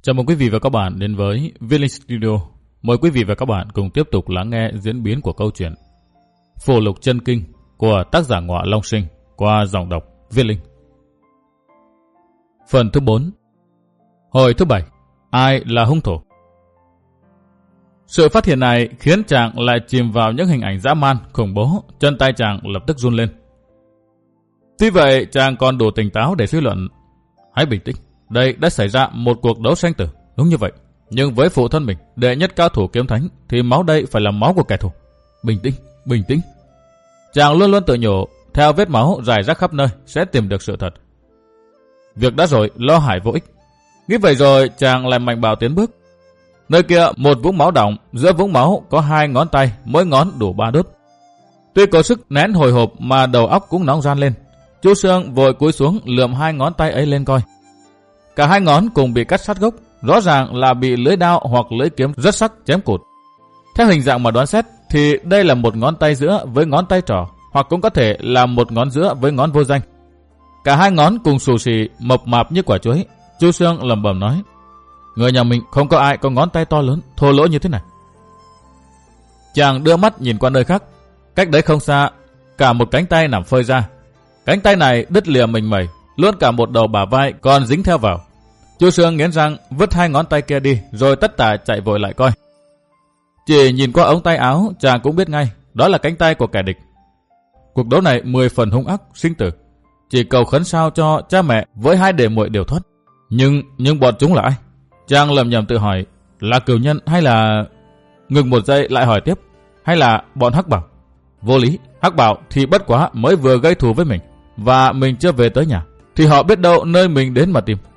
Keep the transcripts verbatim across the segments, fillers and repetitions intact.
Chào mừng quý vị và các bạn đến với Viết Linh Studio. Mời quý vị và các bạn cùng tiếp tục lắng nghe diễn biến của câu chuyện Phổ Lục Chân Kinh của tác giả Ngọa Long Sinh qua giọng đọc Viết Linh. Phần thứ bốn. Hồi thứ bảy. Ai là hung thủ? Sự phát hiện này khiến chàng lại chìm vào những hình ảnh dã man, khủng bố, chân tay chàng lập tức run lên. Tuy vậy chàng còn đủ tỉnh táo để suy luận. Hãy bình tĩnh, đây đã xảy ra một cuộc đấu sinh tử, đúng như vậy. Nhưng với phụ thân mình, đệ nhất cao thủ kiếm thánh, thì máu đây phải là máu của kẻ thù. Bình tĩnh, bình tĩnh. Chàng luôn luôn tự nhủ, theo vết máu rải rác khắp nơi sẽ tìm được sự thật. Việc đã rồi, lo hại vô ích. Nghĩ vậy rồi chàng lại mạnh bạo tiến bước. Nơi kia một vũng máu đọng, giữa vũng máu có hai ngón tay, mỗi ngón đủ ba đốt. Tuy có sức nén hồi hộp mà đầu óc cũng nóng ran lên. Chu Sương vội cúi xuống lượm hai ngón tay ấy lên coi. Cả hai ngón cùng bị cắt sát gốc, rõ ràng là bị lưỡi đao hoặc lưỡi kiếm rất sắc chém cụt. Theo hình dạng mà đoán xét thì đây là một ngón tay giữa với ngón tay trỏ, hoặc cũng có thể là một ngón giữa với ngón vô danh. Cả hai ngón cùng xù xì, mập mạp như quả chuối. Chu Sương lẩm bẩm nói: người nhà mình không có ai có ngón tay to lớn, thô lỗ như thế này. Chàng đưa mắt nhìn qua nơi khác. Cách đấy không xa, cả một cánh tay nằm phơi ra. Cánh tay này đứt lìa mình mẩy, luôn cả một đầu bả vai còn dính theo vào. Chu Sương nghiến răng vứt hai ngón tay kia đi, rồi tất tả chạy vội lại coi. Chỉ nhìn qua ống tay áo, chàng cũng biết ngay đó là cánh tay của kẻ địch. Cuộc đấu này mười phần hung ác, sinh tử. Chỉ cầu khấn sao cho cha mẹ với hai đệ muội đều thoát. Nhưng nhưng bọn chúng là ai? Chàng lầm nhầm tự hỏi, là cửu nhân hay là... Ngừng một giây lại hỏi tiếp, hay là bọn Hắc Bảo? Vô lý, Hắc Bảo thì bất quá mới vừa gây thù với mình, và mình chưa về tới nhà, thì họ biết đâu nơi mình đến mà tìm.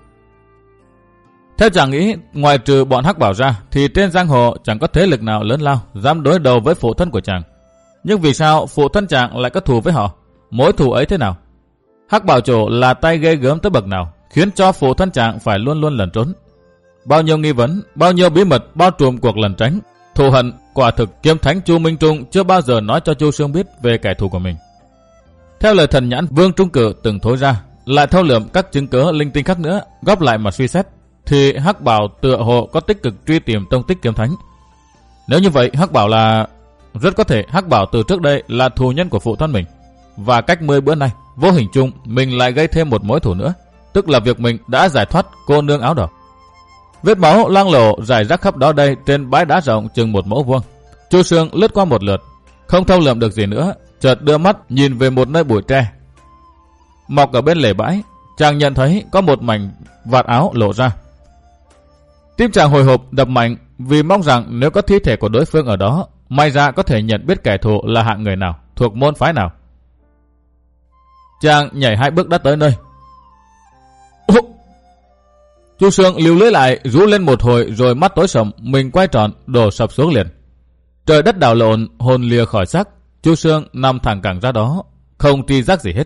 Theo chàng nghĩ, ngoài trừ bọn Hắc Bảo ra, thì trên giang hồ chẳng có thế lực nào lớn lao dám đối đầu với phụ thân của chàng. Nhưng vì sao phụ thân chàng lại có thù với họ? Mối thù ấy thế nào? Hắc Bảo chủ là tay ghê gớm tới bậc nào, khiến cho phụ thân chàng phải luôn luôn lẩn trốn? Bao nhiêu nghi vấn, bao nhiêu bí mật bao trùm cuộc lẩn tránh, thù hận, quả thực kiếm thánh Chu Minh Trung chưa bao giờ nói cho Chu Sương biết về kẻ thù của mình. Theo lời thần nhãn Vương Trung Cử từng thối ra, lại thâu lượm các chứng cớ linh tinh khác nữa, góp lại mà suy xét, thì Hắc Bảo tựa hồ có tích cực truy tìm tông tích kiếm thánh. Nếu như vậy, Hắc Bảo là... Rất có thể Hắc Bảo từ trước đây là thù nhân của phụ thân mình, và cách mười bữa nay, vô hình chung mình lại gây thêm một mối thù nữa, tức là việc mình đã giải thoát cô nương áo đỏ. Vết máu loang lổ rải rác khắp đó đây trên bãi đá rộng chừng một mẫu vuông. Chu Sương lướt qua một lượt, không thâu lượm được gì nữa, chợt đưa mắt nhìn về một nơi bụi tre mọc ở bên lề bãi. Chàng nhận thấy có một mảnh vạt áo lộ ra. Tim chàng hồi hộp đập mạnh, vì mong rằng nếu có thi thể của đối phương ở đó, may ra có thể nhận biết kẻ thù là hạng người nào, thuộc môn phái nào. Chàng nhảy hai bước đã tới nơi. Chu Sương líu lưỡi lại, rú lên một hồi rồi mắt tối sầm, mình quay tròn đổ sập xuống liền. Trời đất đảo lộn, hồn lìa khỏi xác. Chu Sương nằm thẳng cẳng ra đó, không tri giác gì hết.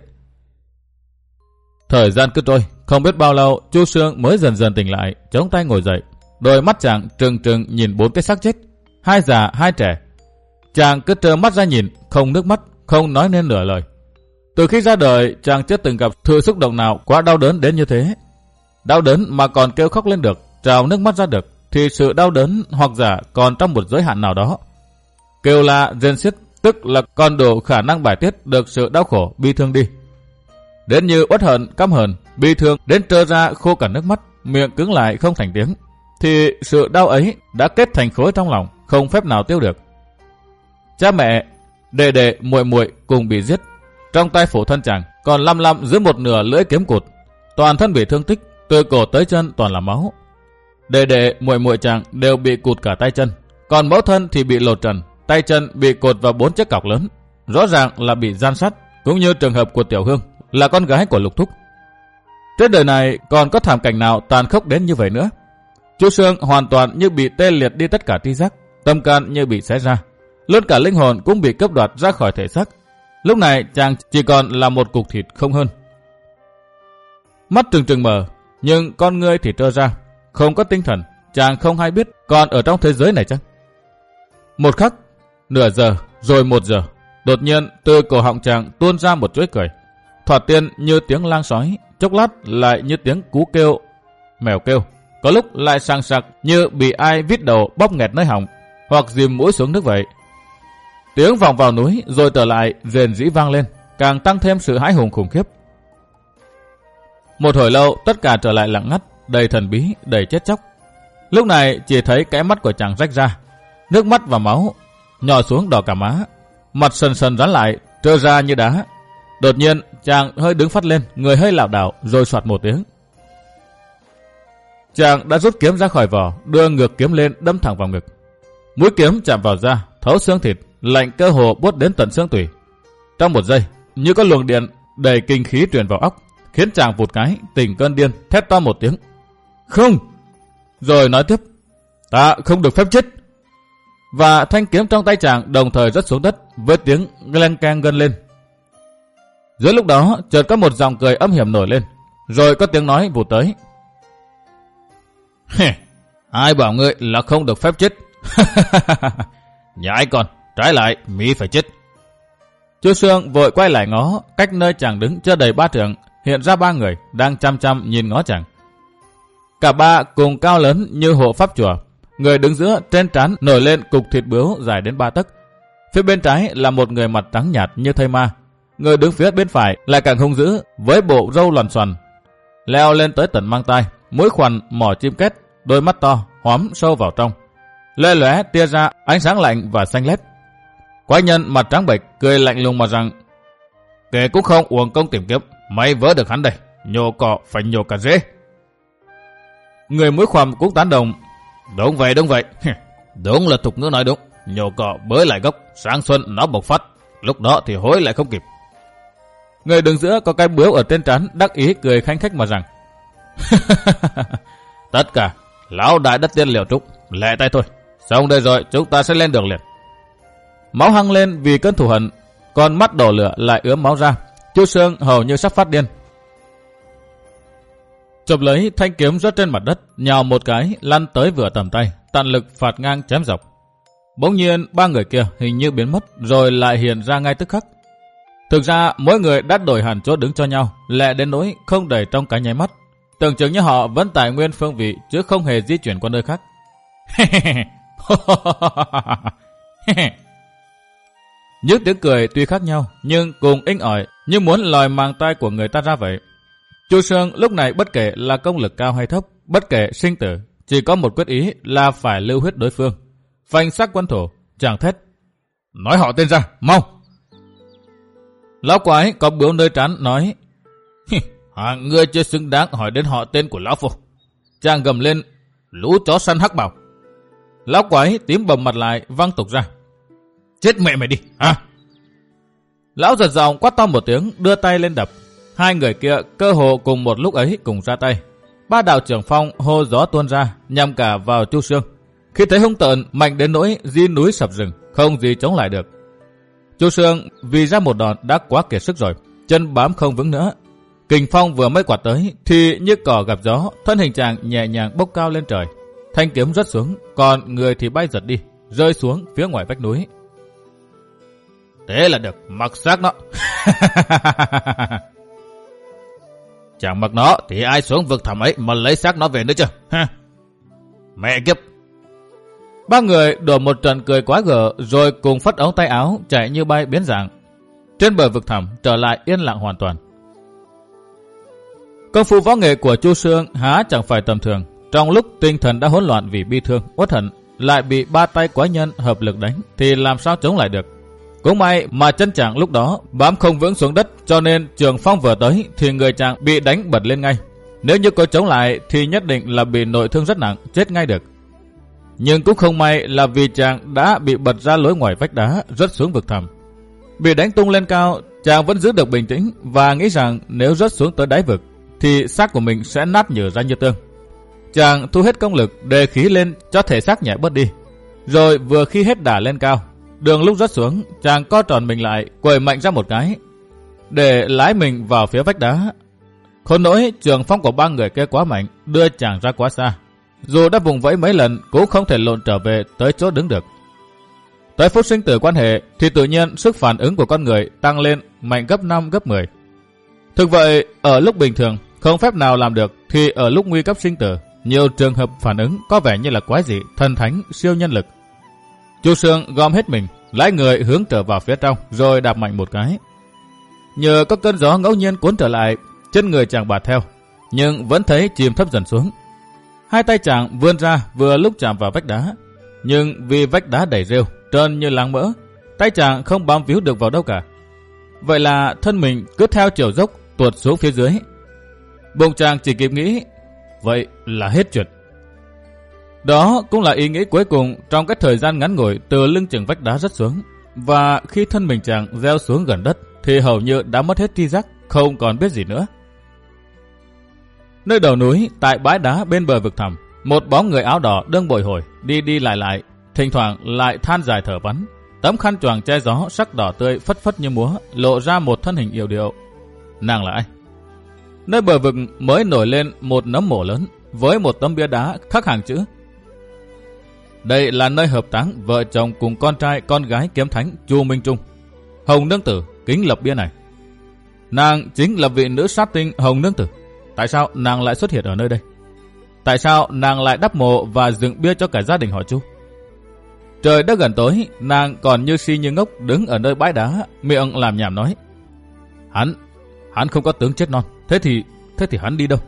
Thời gian cứ trôi, không biết bao lâu Chu Sương mới dần dần tỉnh lại, chống tay ngồi dậy. Đôi mắt chàng trừng trừng nhìn bốn cái xác chết, hai già hai trẻ. Chàng cứ trơ mắt ra nhìn, không nước mắt, không nói nên nửa lời. Từ khi ra đời, chàng chưa từng gặp thứ xúc động nào quá đau đớn đến như thế. Đau đớn mà còn kêu khóc lên được, trào nước mắt ra được, thì sự đau đớn hoặc giả còn trong một giới hạn nào đó. Kêu la rên xiết, tức là còn đủ khả năng bài tiết được sự đau khổ, bi thương đi. Đến như uất hận, căm hờn, bi thương đến trơ ra khô cả nước mắt, miệng cứng lại không thành tiếng, thì sự đau ấy đã kết thành khối trong lòng, không phép nào tiêu được. Cha mẹ, đệ đệ, muội muội cùng bị giết. Trong tay phụ thân chàng còn lăm lăm dưới một nửa lưỡi kiếm cụt, toàn thân bị thương tích, từ cổ tới chân toàn là máu. Đệ đệ, muội muội chàng đều bị cụt cả tay chân, còn mẫu thân thì bị lột trần, tay chân bị cột vào bốn chiếc cọc lớn, rõ ràng là bị gian sát, cũng như trường hợp của Tiểu Hương, là con gái của Lục Thúc. Trên đời này còn có thảm cảnh nào tàn khốc đến như vậy nữa? Chu Sương hoàn toàn như bị tê liệt đi tất cả tri giác, tâm can như bị xé ra, luôn cả linh hồn cũng bị cướp đoạt ra khỏi thể xác. Lúc này chàng chỉ còn là một cục thịt không hơn. Mắt trừng trừng mở, nhưng con ngươi thì trơ ra, không có tinh thần. Chàng không hay biết còn ở trong thế giới này chăng? Một khắc, nửa giờ, rồi một giờ, đột nhiên từ cổ họng chàng tuôn ra một chuỗi cười. Thoạt tiên như tiếng lang sói, chốc lát lại như tiếng cú kêu mèo kêu, có lúc lại sằng sặc như bị ai vít đầu bóp nghẹt nơi họng, hoặc dìm mũi xuống nước vậy. Tiếng vọng vào núi rồi trở lại rền rĩ vang lên, càng tăng thêm sự hãi hùng khủng khiếp. Một hồi lâu tất cả trở lại lặng ngắt, đầy thần bí, đầy chết chóc. Lúc này chỉ thấy cái mắt của chàng rách ra, nước mắt và máu nhỏ xuống đỏ cả má, mặt sần sần rắn lại, trơ ra như đá. Đột nhiên chàng hơi đứng phát lên, người hơi lảo đảo, rồi soạt một tiếng. Chàng đã rút kiếm ra khỏi vỏ, đưa ngược kiếm lên đâm thẳng vào ngực. Mũi kiếm chạm vào da, thấu xương thịt, lạnh cơ hồ buốt đến tận xương tủy. Trong một giây, như có luồng điện đầy kinh khí truyền vào óc, khiến chàng vụt cái tỉnh cơn điên, thét to một tiếng: "Không!" Rồi nói tiếp: "Ta không được phép chết." Và thanh kiếm trong tay chàng đồng thời rớt xuống đất với tiếng leng keng gân lên. Giữa lúc đó chợt có một giọng cười âm hiểm nổi lên, rồi có tiếng nói vụt tới: "Ai bảo ngươi là không được phép chết?" "Nhãi con, trái lại mi phải chết." Chu Xương vội quay lại ngó, cách nơi chàng đứng chưa đầy ba trượng, hiện ra ba người đang chăm chăm nhìn ngó chàng. Cả ba cùng cao lớn như hộ pháp chùa. Người đứng giữa trên trán nổi lên cục thịt bướu dài đến ba tấc. Phía bên trái là một người mặt trắng nhạt như thây ma. Người đứng phía bên phải lại càng hung dữ với bộ râu loằn xoằn, leo lên tới tận mang tai, mũi khoằn mỏ chim két, đôi mắt to hóm sâu vào trong, lóe lóe tia ra ánh sáng lạnh và xanh lét. Quái nhân mặt trắng bệch cười lạnh lùng mà rằng: "Kẻ cũng không uổng công tìm kiếm, mày vớ được hắn đây, nhổ cỏ phải nhổ cả rễ." Người mũi khoằm cũng tán đồng: "Đúng vậy, đúng vậy. Đúng là tục ngữ nói đúng, nhổ cỏ bới lại gốc, sáng xuân nó bộc phát, lúc đó thì hối lại không kịp." Người đứng giữa có cái bướu ở trên trán đắc ý cười khanh khách mà rằng: "Tất cả lão đại đất tiên liều trúc, lẹ tay thôi, xong đây rồi chúng ta sẽ lên đường liền." Máu hăng lên vì cơn thù hận, còn mắt đổ lửa lại ướm máu ra. Chu Xương hầu như sắp phát điên. Chộp lấy thanh kiếm rớt trên mặt đất, nhào một cái lăn tới vừa tầm tay, tận lực phạt ngang chém dọc. Bỗng nhiên ba người kia hình như biến mất, rồi lại hiện ra ngay tức khắc. Thực ra mỗi người đã đổi hẳn chỗ đứng cho nhau, lẹ đến nỗi không đầy trong cái nháy mắt. Tưởng chừng như họ vẫn tại nguyên phương vị chứ không hề di chuyển qua nơi khác. Những tiếng cười tuy khác nhau nhưng cùng inh ỏi, như muốn lòi màng tai của người ta ra vậy. Chu Xương lúc này bất kể là công lực cao hay thấp, bất kể sinh tử, chỉ có một quyết ý là phải lưu huyết đối phương. Phanh xác quân thổ, chàng thét: "Nói họ tên ra, mau!" Lão quái có bướu nơi trán nói: "Hạng ngươi chưa xứng đáng hỏi đến họ tên của lão phu." Chàng gầm lên: "Lũ chó săn hắc bào!" Lão quái tím bầm mặt lại văng tục ra: "Chết mẹ mày đi à!" Lão giật giọng quát to một tiếng, đưa tay lên đập. Hai người kia cơ hồ cùng một lúc ấy cùng ra tay. Ba đạo trưởng phong hô gió tuôn ra, nhằm cả vào Chu Xương. Khi thấy hung tợn mạnh đến nỗi di núi sập rừng, không gì chống lại được. Chu Xương vì ra một đòn đã quá kiệt sức rồi, chân bám không vững nữa. Kình phong vừa mới quạt tới thì như cỏ gặp gió, thân hình chàng nhẹ nhàng bốc cao lên trời. Thanh kiếm rớt xuống, còn người thì bay giật đi, rơi xuống phía ngoài vách núi. Thế là được, mặc xác nó. Chẳng mặc nó thì ai xuống vực thẳm ấy mà lấy xác nó về nữa chứ? Ha? Mẹ kiếp! Ba người đổ một trận cười quá gở, rồi cùng phất ống tay áo chạy như bay biến dạng. Trên bờ vực thẳm trở lại yên lặng hoàn toàn. Công phu võ nghệ của Chu Xương há chẳng phải tầm thường. Trong lúc tinh thần đã hỗn loạn vì bi thương, uất hận, lại bị ba tay quái nhân hợp lực đánh, thì làm sao chống lại được? Cũng may mà chân chàng lúc đó bám không vững xuống đất, cho nên trường phong vừa tới thì người chàng bị đánh bật lên ngay. Nếu như có chống lại thì nhất định là bị nội thương rất nặng, chết ngay được. Nhưng cũng không may là vì chàng đã bị bật ra lối ngoài vách đá, rớt xuống vực thẳm. Bị đánh tung lên cao, chàng vẫn giữ được bình tĩnh và nghĩ rằng nếu rớt xuống tới đáy vực thì xác của mình sẽ nát nhừ ra như tương. Chàng thu hết công lực đề khí lên cho thể xác nhẹ bớt đi. Rồi vừa khi hết đà lên cao, đường lúc rớt xuống, chàng co tròn mình lại, quẩy mạnh ra một cái để lái mình vào phía vách đá. Khốn nỗi trường phong của ba người kia quá mạnh, đưa chàng ra quá xa. Dù đã vùng vẫy mấy lần cũng không thể lộn trở về tới chỗ đứng được. Tới phút sinh tử quan hệ thì tự nhiên sức phản ứng của con người tăng lên mạnh gấp năm gấp mười. Thực vậy, ở lúc bình thường không phép nào làm được thì ở lúc nguy cấp sinh tử, nhiều trường hợp phản ứng có vẻ như là quái dị, thần thánh, siêu nhân lực. Chu Sương gom hết mình, lái người hướng trở vào phía trong, rồi đạp mạnh một cái. Nhờ có cơn gió ngẫu nhiên cuốn trở lại, chân người chàng bạt theo, nhưng vẫn thấy chìm thấp dần xuống. Hai tay chàng vươn ra vừa lúc chạm vào vách đá, nhưng vì vách đá đầy rêu, trơn như láng mỡ, tay chàng không bám víu được vào đâu cả. Vậy là thân mình cứ theo chiều dốc tuột xuống phía dưới. Bụng chàng chỉ kịp nghĩ, vậy là hết chuyện. Đó cũng là ý nghĩ cuối cùng trong cái thời gian ngắn ngủi từ lưng chừng vách đá rớt xuống. Và khi thân mình chàng gieo xuống gần đất thì hầu như đã mất hết tri giác, không còn biết gì nữa. Nơi đầu núi, tại bãi đá bên bờ vực thẳm, một bóng người áo đỏ đương bồi hồi, đi đi lại lại, thỉnh thoảng lại than dài thở vắn. Tấm khăn choàng che gió sắc đỏ tươi phất phất như múa, lộ ra một thân hình yểu điệu. Nàng là ai? Nơi bờ vực mới nổi lên một nấm mộ lớn với một tấm bia đá khắc hàng chữ. Đây là nơi hợp táng vợ chồng cùng con trai con gái kiếm thánh Chu Minh Trung. Hồng Nương Tử kính lập bia này. Nàng chính là vị nữ sát tinh Hồng Nương Tử. Tại sao nàng lại xuất hiện ở nơi đây? Tại sao nàng lại đắp mộ và dựng bia cho cả gia đình họ Chu? Trời đã gần tối, nàng còn như si như ngốc đứng ở nơi bãi đá, miệng làm nhảm nói: Hắn, hắn không có tướng chết non, thế thì, thế thì hắn đi đâu?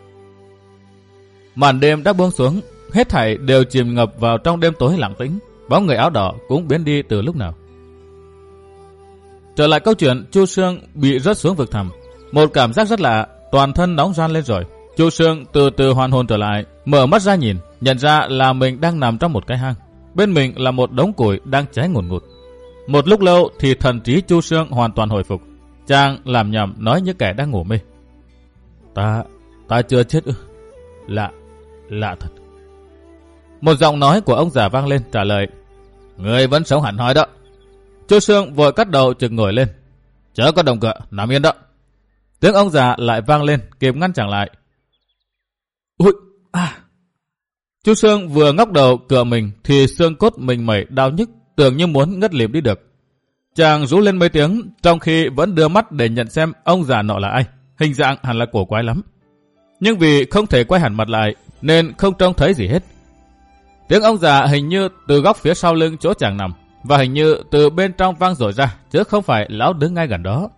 Màn đêm đã buông xuống, hết thảy đều chìm ngập vào trong đêm tối lặng tĩnh, bóng người áo đỏ cũng biến đi từ lúc nào. Trở lại câu chuyện, Chu Sương bị rớt xuống vực thẳm, một cảm giác rất lạ, toàn thân nóng ran lên rồi. Chu Sương từ từ hoàn hồn trở lại, mở mắt ra nhìn, nhận ra là mình đang nằm trong một cái hang. Bên mình là một đống củi đang cháy ngùn ngụt. Một lúc lâu thì thần trí Chu Sương hoàn toàn hồi phục. Chàng làm nhầm nói như kẻ đang ngủ mê: Ta, ta chưa chết ư? Lạ, lạ thật. Một giọng nói của ông già vang lên trả lời: Người vẫn sống hẳn hoi đó. Chu Sương vội cắt đầu trực ngồi lên: Chớ có động cựa, nằm yên đó. Tiếng ông già lại vang lên, kịp ngăn chàng lại. Ui, à! Chu Sương vừa ngóc đầu cựa mình thì xương cốt mình mẩy đau nhức, tưởng như muốn ngất lịm đi được. Chàng rú lên mấy tiếng, trong khi vẫn đưa mắt để nhận xem ông già nọ là ai. Hình dạng hẳn là cổ quái lắm. Nhưng vì không thể quay hẳn mặt lại nên không trông thấy gì hết. Tiếng ông già hình như từ góc phía sau lưng chỗ chàng nằm, và hình như từ bên trong vang dội ra, chứ không phải lão đứng ngay gần đó.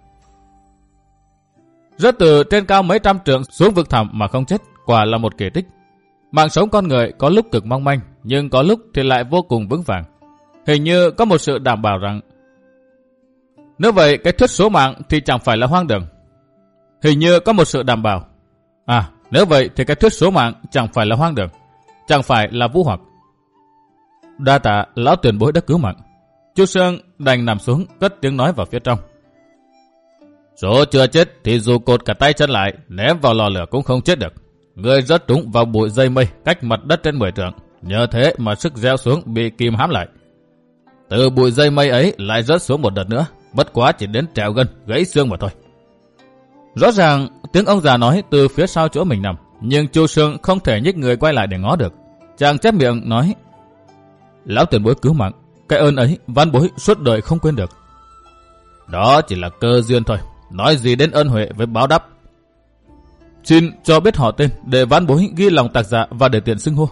Rớt từ trên cao mấy trăm trượng xuống vực thẳm mà không chết, quả là một kỳ tích. Mạng sống con người có lúc cực mong manh, nhưng có lúc thì lại vô cùng vững vàng. Hình như có một sự đảm bảo rằng nếu vậy cái thuyết số mạng thì chẳng phải là hoang đường. Hình như có một sự đảm bảo. À, nếu vậy thì cái thuyết số mạng chẳng phải là hoang đường, chẳng phải là vũ hoặc. Đa tạ lão tiền bối đã cứu mạng. Chu Sương đành nằm xuống, cất tiếng nói vào phía trong. Số chưa chết thì dù cột cả tay chân lại, ném vào lò lửa cũng không chết được. Người rớt trúng vào bụi dây mây cách mặt đất trên mười trượng, nhờ thế mà sức gieo xuống bị kìm hãm lại. Từ bụi dây mây ấy lại rớt xuống một đợt nữa, bất quá chỉ đến trèo gân, gãy xương mà thôi. Rõ ràng tiếng ông già nói từ phía sau chỗ mình nằm, nhưng Chu Sương không thể nhích người quay lại để ngó được. Chàng chép miệng nói: Lão tiền bối cứu mạng, cái ơn ấy vãn bối suốt đời không quên được. Đó chỉ là cơ duyên thôi, nói gì đến ơn huệ với báo đáp. Xin cho biết họ tên để vãn bối ghi lòng tạc dạ và để tiện xưng hô.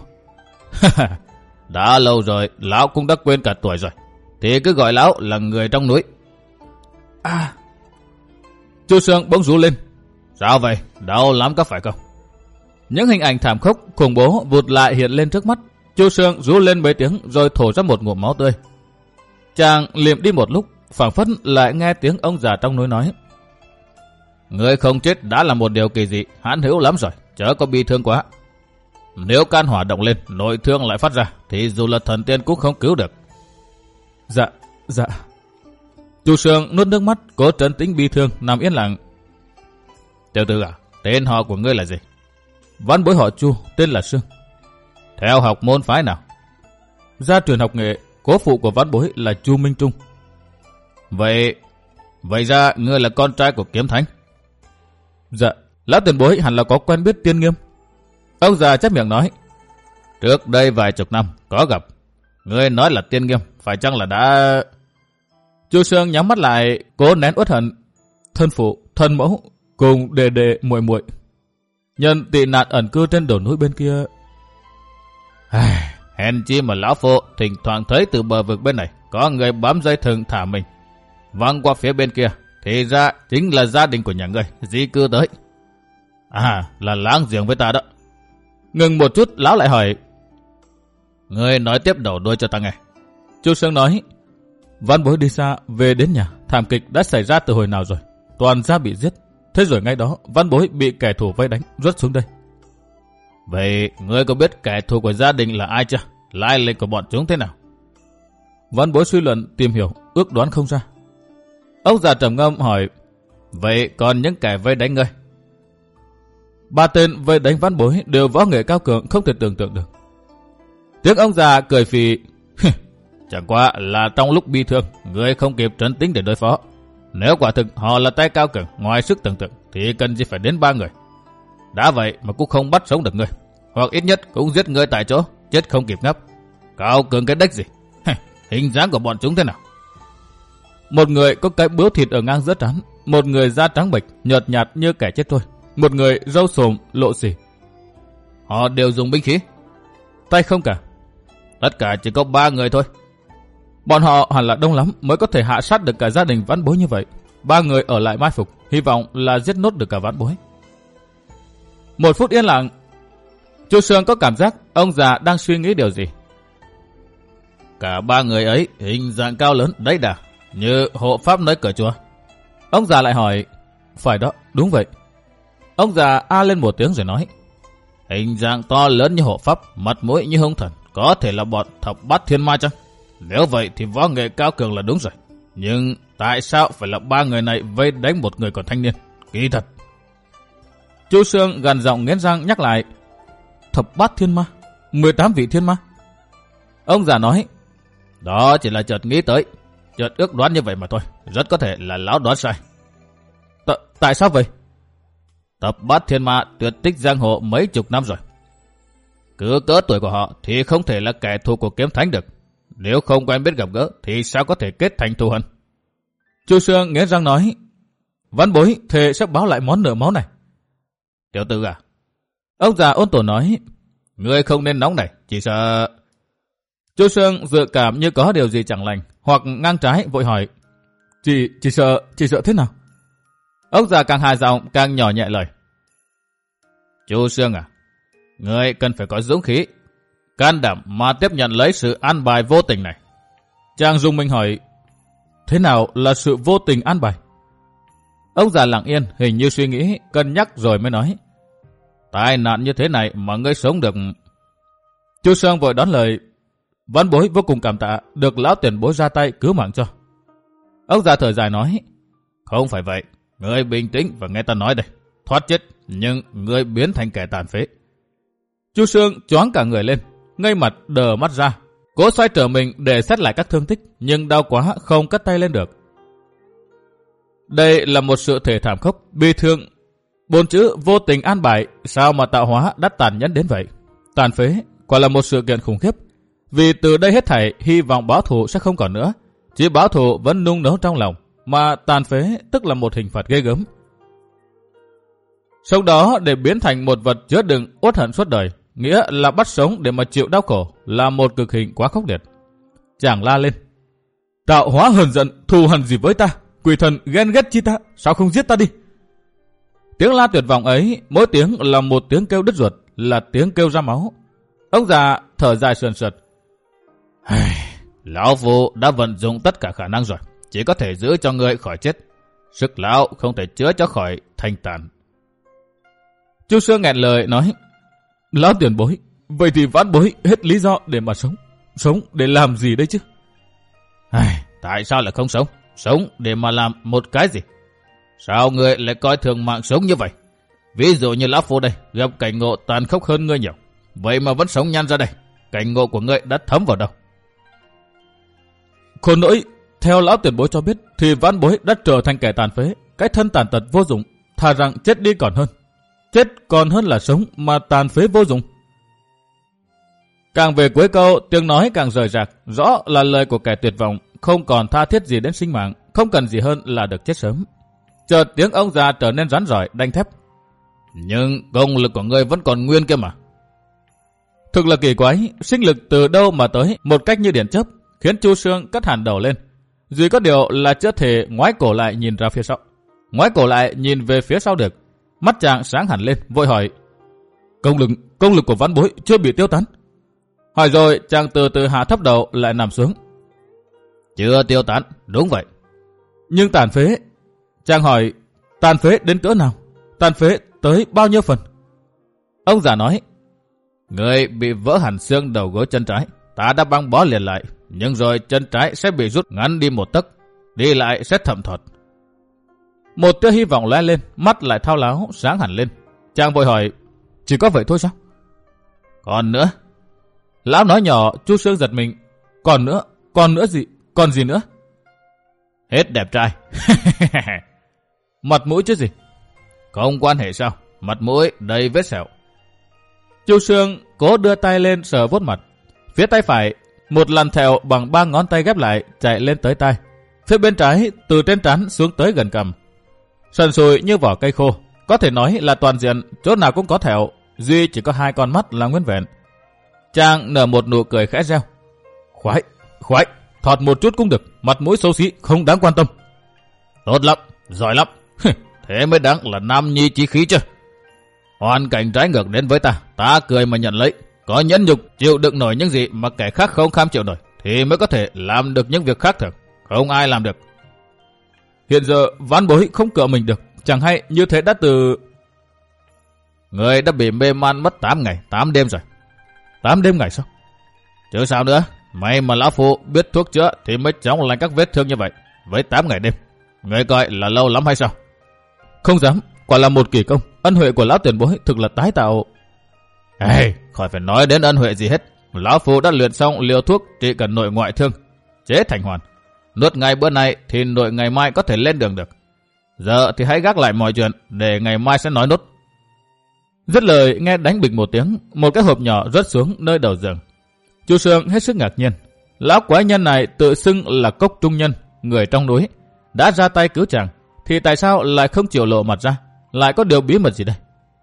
Đã lâu rồi, lão cũng đã quên cả tuổi rồi, thì cứ gọi lão là người trong núi. À! Chu Sương bỗng rú lên. Sao vậy? Đau lắm có phải không? Những hình ảnh thảm khốc khủng bố vụt lại hiện lên trước mắt. Chu Sương rú lên mấy tiếng rồi thổ ra một ngụm máu tươi. Chàng liệm đi một lúc, phảng phất lại nghe tiếng ông già trong núi nói: Người không chết đã là một điều kỳ dị, hãn hữu lắm rồi, chớ có bi thương quá. Nếu can hỏa động lên, nội thương lại phát ra, thì dù là thần tiên cũng không cứu được. Dạ, dạ. Chu Sương nuốt nước mắt, cố trấn tĩnh bi thương, nằm yên lặng. Tiểu tử à, tên họ của ngươi là gì? Vãn bối họ Chu, tên là Sương. Theo học môn phái nào? Gia truyền học nghệ, cố phụ của vãn bối là Chu Minh Trung. Vậy, vậy ra ngươi là con trai của kiếm thánh? Dạ, lão tiền bối hẳn là có quen biết Tiên Nghiêm. Ông già chép miệng nói: Trước đây vài chục năm có gặp. Ngươi nói là Tiên Nghiêm, phải chăng là đã... Chu Sương nhắm mắt lại, cố nén uất hận. Thân phụ, thân mẫu, cùng đệ đệ muội muội. nhân tị nạn ẩn cư trên đồi núi bên kia. Hèn chi mà lão phu thỉnh thoảng thấy từ bờ vực bên này có người bám dây thừng thả mình văng qua phía bên kia, thì ra chính là gia đình của nhà ngươi di cư tới. À, là láng giềng với ta đó. Ngừng một chút, lão lại hỏi: ngươi nói tiếp đầu đuôi cho ta nghe. Chu Sương nói: Văn Bối đi xa về đến nhà, thảm kịch đã xảy ra từ hồi nào rồi, toàn gia bị giết. Thế rồi ngay đó Văn Bối bị kẻ thù vây đánh rớt xuống đây. Vậy ngươi có biết kẻ thù của gia đình là ai chưa? Lai lịch của bọn chúng thế nào? Văn Bối suy luận tìm hiểu, ước đoán không ra. Ông già trầm ngâm hỏi: vậy còn những kẻ vây đánh ngươi? Ba tên vây đánh Văn Bối đều võ nghệ cao cường không thể tưởng tượng được. Tiếng ông già cười phì: chẳng qua là trong lúc bi thương ngươi không kịp trấn tĩnh để đối phó. Nếu quả thực họ là tay cao cường ngoài sức tưởng tượng thì cần gì phải đến ba người. Đã vậy mà cũng không bắt sống được ngươi, hoặc ít nhất cũng giết ngươi tại chỗ, chết không kịp ngấp. Cao cường cái đếch gì? Hình dáng của bọn chúng thế nào? Một người có cái bướu thịt ở ngang giữa trán, một người da trắng bệch nhợt nhạt như kẻ chết thôi, một người râu xồm lộ xỉ. Họ đều dùng binh khí? Tay không cả. Tất cả chỉ có ba người thôi. Bọn họ hẳn là đông lắm mới có thể hạ sát được cả gia đình Văn Bối như vậy. Ba người ở lại mai phục, hy vọng là giết nốt được cả Văn Bối. Một phút yên lặng, Chu Sương có cảm giác ông già đang suy nghĩ điều gì. Cả ba người ấy hình dạng cao lớn đấy đà, như hộ pháp nơi cửa chùa. Ông già lại hỏi: phải đó, đúng vậy. Ông già a lên một tiếng rồi nói: hình dạng to lớn như hộ pháp, mặt mũi như hung thần, có thể là bọn thập bát thiên ma chăng? Nếu vậy thì võ nghệ cao cường là đúng rồi. Nhưng tại sao phải là ba người này vây đánh một người còn thanh niên? Kỳ thật. Chu Sương gần giọng nghiến răng nhắc lại: thập bát thiên ma, mười tám vị thiên ma. Ông già nói: đó chỉ là chợt nghĩ tới, chợt ước đoán như vậy mà thôi, rất có thể là lão đoán sai. T- tại sao vậy? Thập bát thiên ma tuyệt tích giang hồ mấy chục năm rồi. Cứ cỡ tuổi của họ thì không thể là kẻ thù của kiếm thánh được. Nếu không quen biết gặp gỡ thì sao có thể kết thành thù hận? Chu Sương nghiến răng nói: Văn Bối thề sẽ báo lại món nợ máu này. Tiểu tử à? Ông già ôn tồn nói: ngươi không nên nóng này, chỉ sợ... Chu Sương dự cảm như có điều gì chẳng lành, hoặc ngang trái vội hỏi: Chỉ, chỉ sợ, chỉ sợ thế nào? Ông già càng hài giọng càng nhỏ nhẹ lời: Chu Sương à, ngươi cần phải có dũng khí, can đảm mà tiếp nhận lấy sự an bài vô tình này. Chàng dùng mình hỏi: thế nào là sự vô tình an bài? Ông già lặng yên, hình như suy nghĩ, cân nhắc rồi mới nói: tai nạn như thế này mà ngươi sống được. Chu Sương vội đón lời: Văn Bối vô cùng cảm tạ được lão tiền bối ra tay cứu mạng cho. Ông già thở dài nói: không phải vậy, ngươi bình tĩnh và nghe ta nói đây. Thoát chết nhưng ngươi biến thành kẻ tàn phế. Chu Sương choáng cả người lên, ngây mặt đờ mắt ra, cố xoay trở mình để xét lại các thương tích, nhưng đau quá không cất tay lên được. Đây là một sự thể thảm khốc, bi thương. Bốn chữ vô tình an bài sao mà tạo hóa đắt tàn nhẫn đến vậy? Tàn phế quả là một sự kiện khủng khiếp. Vì từ đây hết thảy hy vọng báo thù sẽ không còn nữa, chỉ báo thù vẫn nung nấu trong lòng, mà tàn phế tức là một hình phạt ghê gớm. Sống đó để biến thành một vật chứa đựng uất hận suốt đời, nghĩa là bắt sống để mà chịu đau khổ, là một cực hình quá khốc liệt. Chàng la lên: tạo hóa hờn giận, thù hằn gì với ta? Quỷ thần ghen ghét chi ta? Sao không giết ta đi? Tiếng la tuyệt vọng ấy, mỗi tiếng là một tiếng kêu đứt ruột, là tiếng kêu ra máu. Ông già thở dài sườn sượt: lão phu đã vận dụng tất cả khả năng rồi, chỉ có thể giữ cho người khỏi chết. Sức lão không thể chữa cho khỏi thanh tàn. Chu Sương nghẹn lời nói: lão tiền bối, vậy thì Vãn Bối hết lý do để mà sống. Sống để làm gì đây chứ? Ai, tại sao lại không sống? Sống để mà làm một cái gì? Sao người lại coi thường mạng sống như vậy? Ví dụ như lão phu đây, gặp cảnh ngộ tàn khốc hơn ngươi nhiều, vậy mà vẫn sống nhanh ra đây. Cảnh ngộ của ngươi đã thấm vào đâu? Khốn nỗi, theo lão tiền bối cho biết thì Vãn Bối đã trở thành kẻ tàn phế, cái thân tàn tật vô dụng, thà rằng chết đi còn hơn. Chết còn hơn là sống mà tàn phế vô dụng. Càng về cuối câu, tiếng nói càng rời rạc, rõ là lời của kẻ tuyệt vọng, không còn tha thiết gì đến sinh mạng, không cần gì hơn là được chết sớm. Chợt tiếng ông già trở nên rắn rỏi, đanh thép: Nhưng công lực của ngươi vẫn còn nguyên kia mà. Thực là kỳ quái, sinh lực từ đâu mà tới một cách như điện chớp, khiến Chu Sương cất hẳn đầu lên. Duy có điều là chưa thể ngoái cổ lại nhìn ra phía sau. Ngoái cổ lại nhìn về phía sau được. Mắt chàng sáng hẳn lên, vội hỏi. Công lực, công lực của Vãn Bối chưa bị tiêu tán. Hỏi rồi chàng từ từ hạ thấp đầu lại nằm xuống. Chưa tiêu tán, đúng vậy. Nhưng tàn phế. Chàng hỏi, tàn phế đến cỡ nào? Tàn phế tới bao nhiêu phần? Ông già nói, người bị vỡ hẳn xương đầu gối chân trái. Ta đã băng bó liền lại, nhưng rồi chân trái sẽ bị rút ngắn đi một tấc, đi lại sẽ thậm thọt. Một tia hy vọng lóe lên, mắt lại thao láo, sáng hẳn lên. Chàng vội hỏi, chỉ có vậy thôi sao? Còn nữa. Lão nói nhỏ, Chu Sương giật mình. Còn nữa, còn nữa gì, còn gì nữa? Hết đẹp trai. Mặt mũi chứ gì? Không quan hệ sao, mặt mũi đầy vết sẹo. Chu Sương cố đưa tay lên sờ vuốt mặt. Phía tay phải, một làn thẹo bằng ba ngón tay ghép lại chạy lên tới tai. Phía bên trái, từ trên trán xuống tới gần cằm. Sần sùi như vỏ cây khô. Có thể nói là toàn diện, chỗ nào cũng có thẹo, duy chỉ có hai con mắt là nguyên vẹn. Chàng nở một nụ cười khẽ reo. Khoái, khoái, thọt một chút cũng được, mặt mũi xấu xí, không đáng quan tâm. Tốt lắm, giỏi lắm. Thế mới đáng là nam nhi chí khí chứ. Hoàn cảnh trái ngược đến với ta, ta cười mà nhận lấy. Có nhẫn nhục, chịu đựng nổi những gì mà kẻ khác không kham chịu nổi, thì mới có thể làm được những việc khác thường. Không ai làm được. Hiện giờ Vãn Bối không cựa mình được, chẳng hay như thế đã từ... Người đã bị mê man mất tám ngày, tám đêm rồi. tám đêm ngày sao? Chứ sao nữa, may mà lão phụ biết thuốc chữa thì mới chóng lành các vết thương như vậy. Với tám ngày đêm, người coi là lâu lắm hay sao? Không dám, quả là một kỳ công. Ân huệ của lão tiền bối thực là tái tạo. Ê, khỏi phải nói đến ân huệ gì hết. Lão phụ đã luyện xong liều thuốc trị cần nội ngoại thương, chế thành hoàn. Nuốt ngay bữa nay thì nội ngày mai có thể lên đường được. Giờ thì hãy gác lại mọi chuyện, để ngày mai sẽ nói nốt. Dứt lời nghe đánh bịch một tiếng, một cái hộp nhỏ rớt xuống nơi đầu giường. Chu Sương hết sức ngạc nhiên. Lão quái nhân này tự xưng là Cốc Trung Nhân, người trong núi, đã ra tay cứu chàng, thì tại sao lại không chịu lộ mặt ra? Lại có điều bí mật gì đây?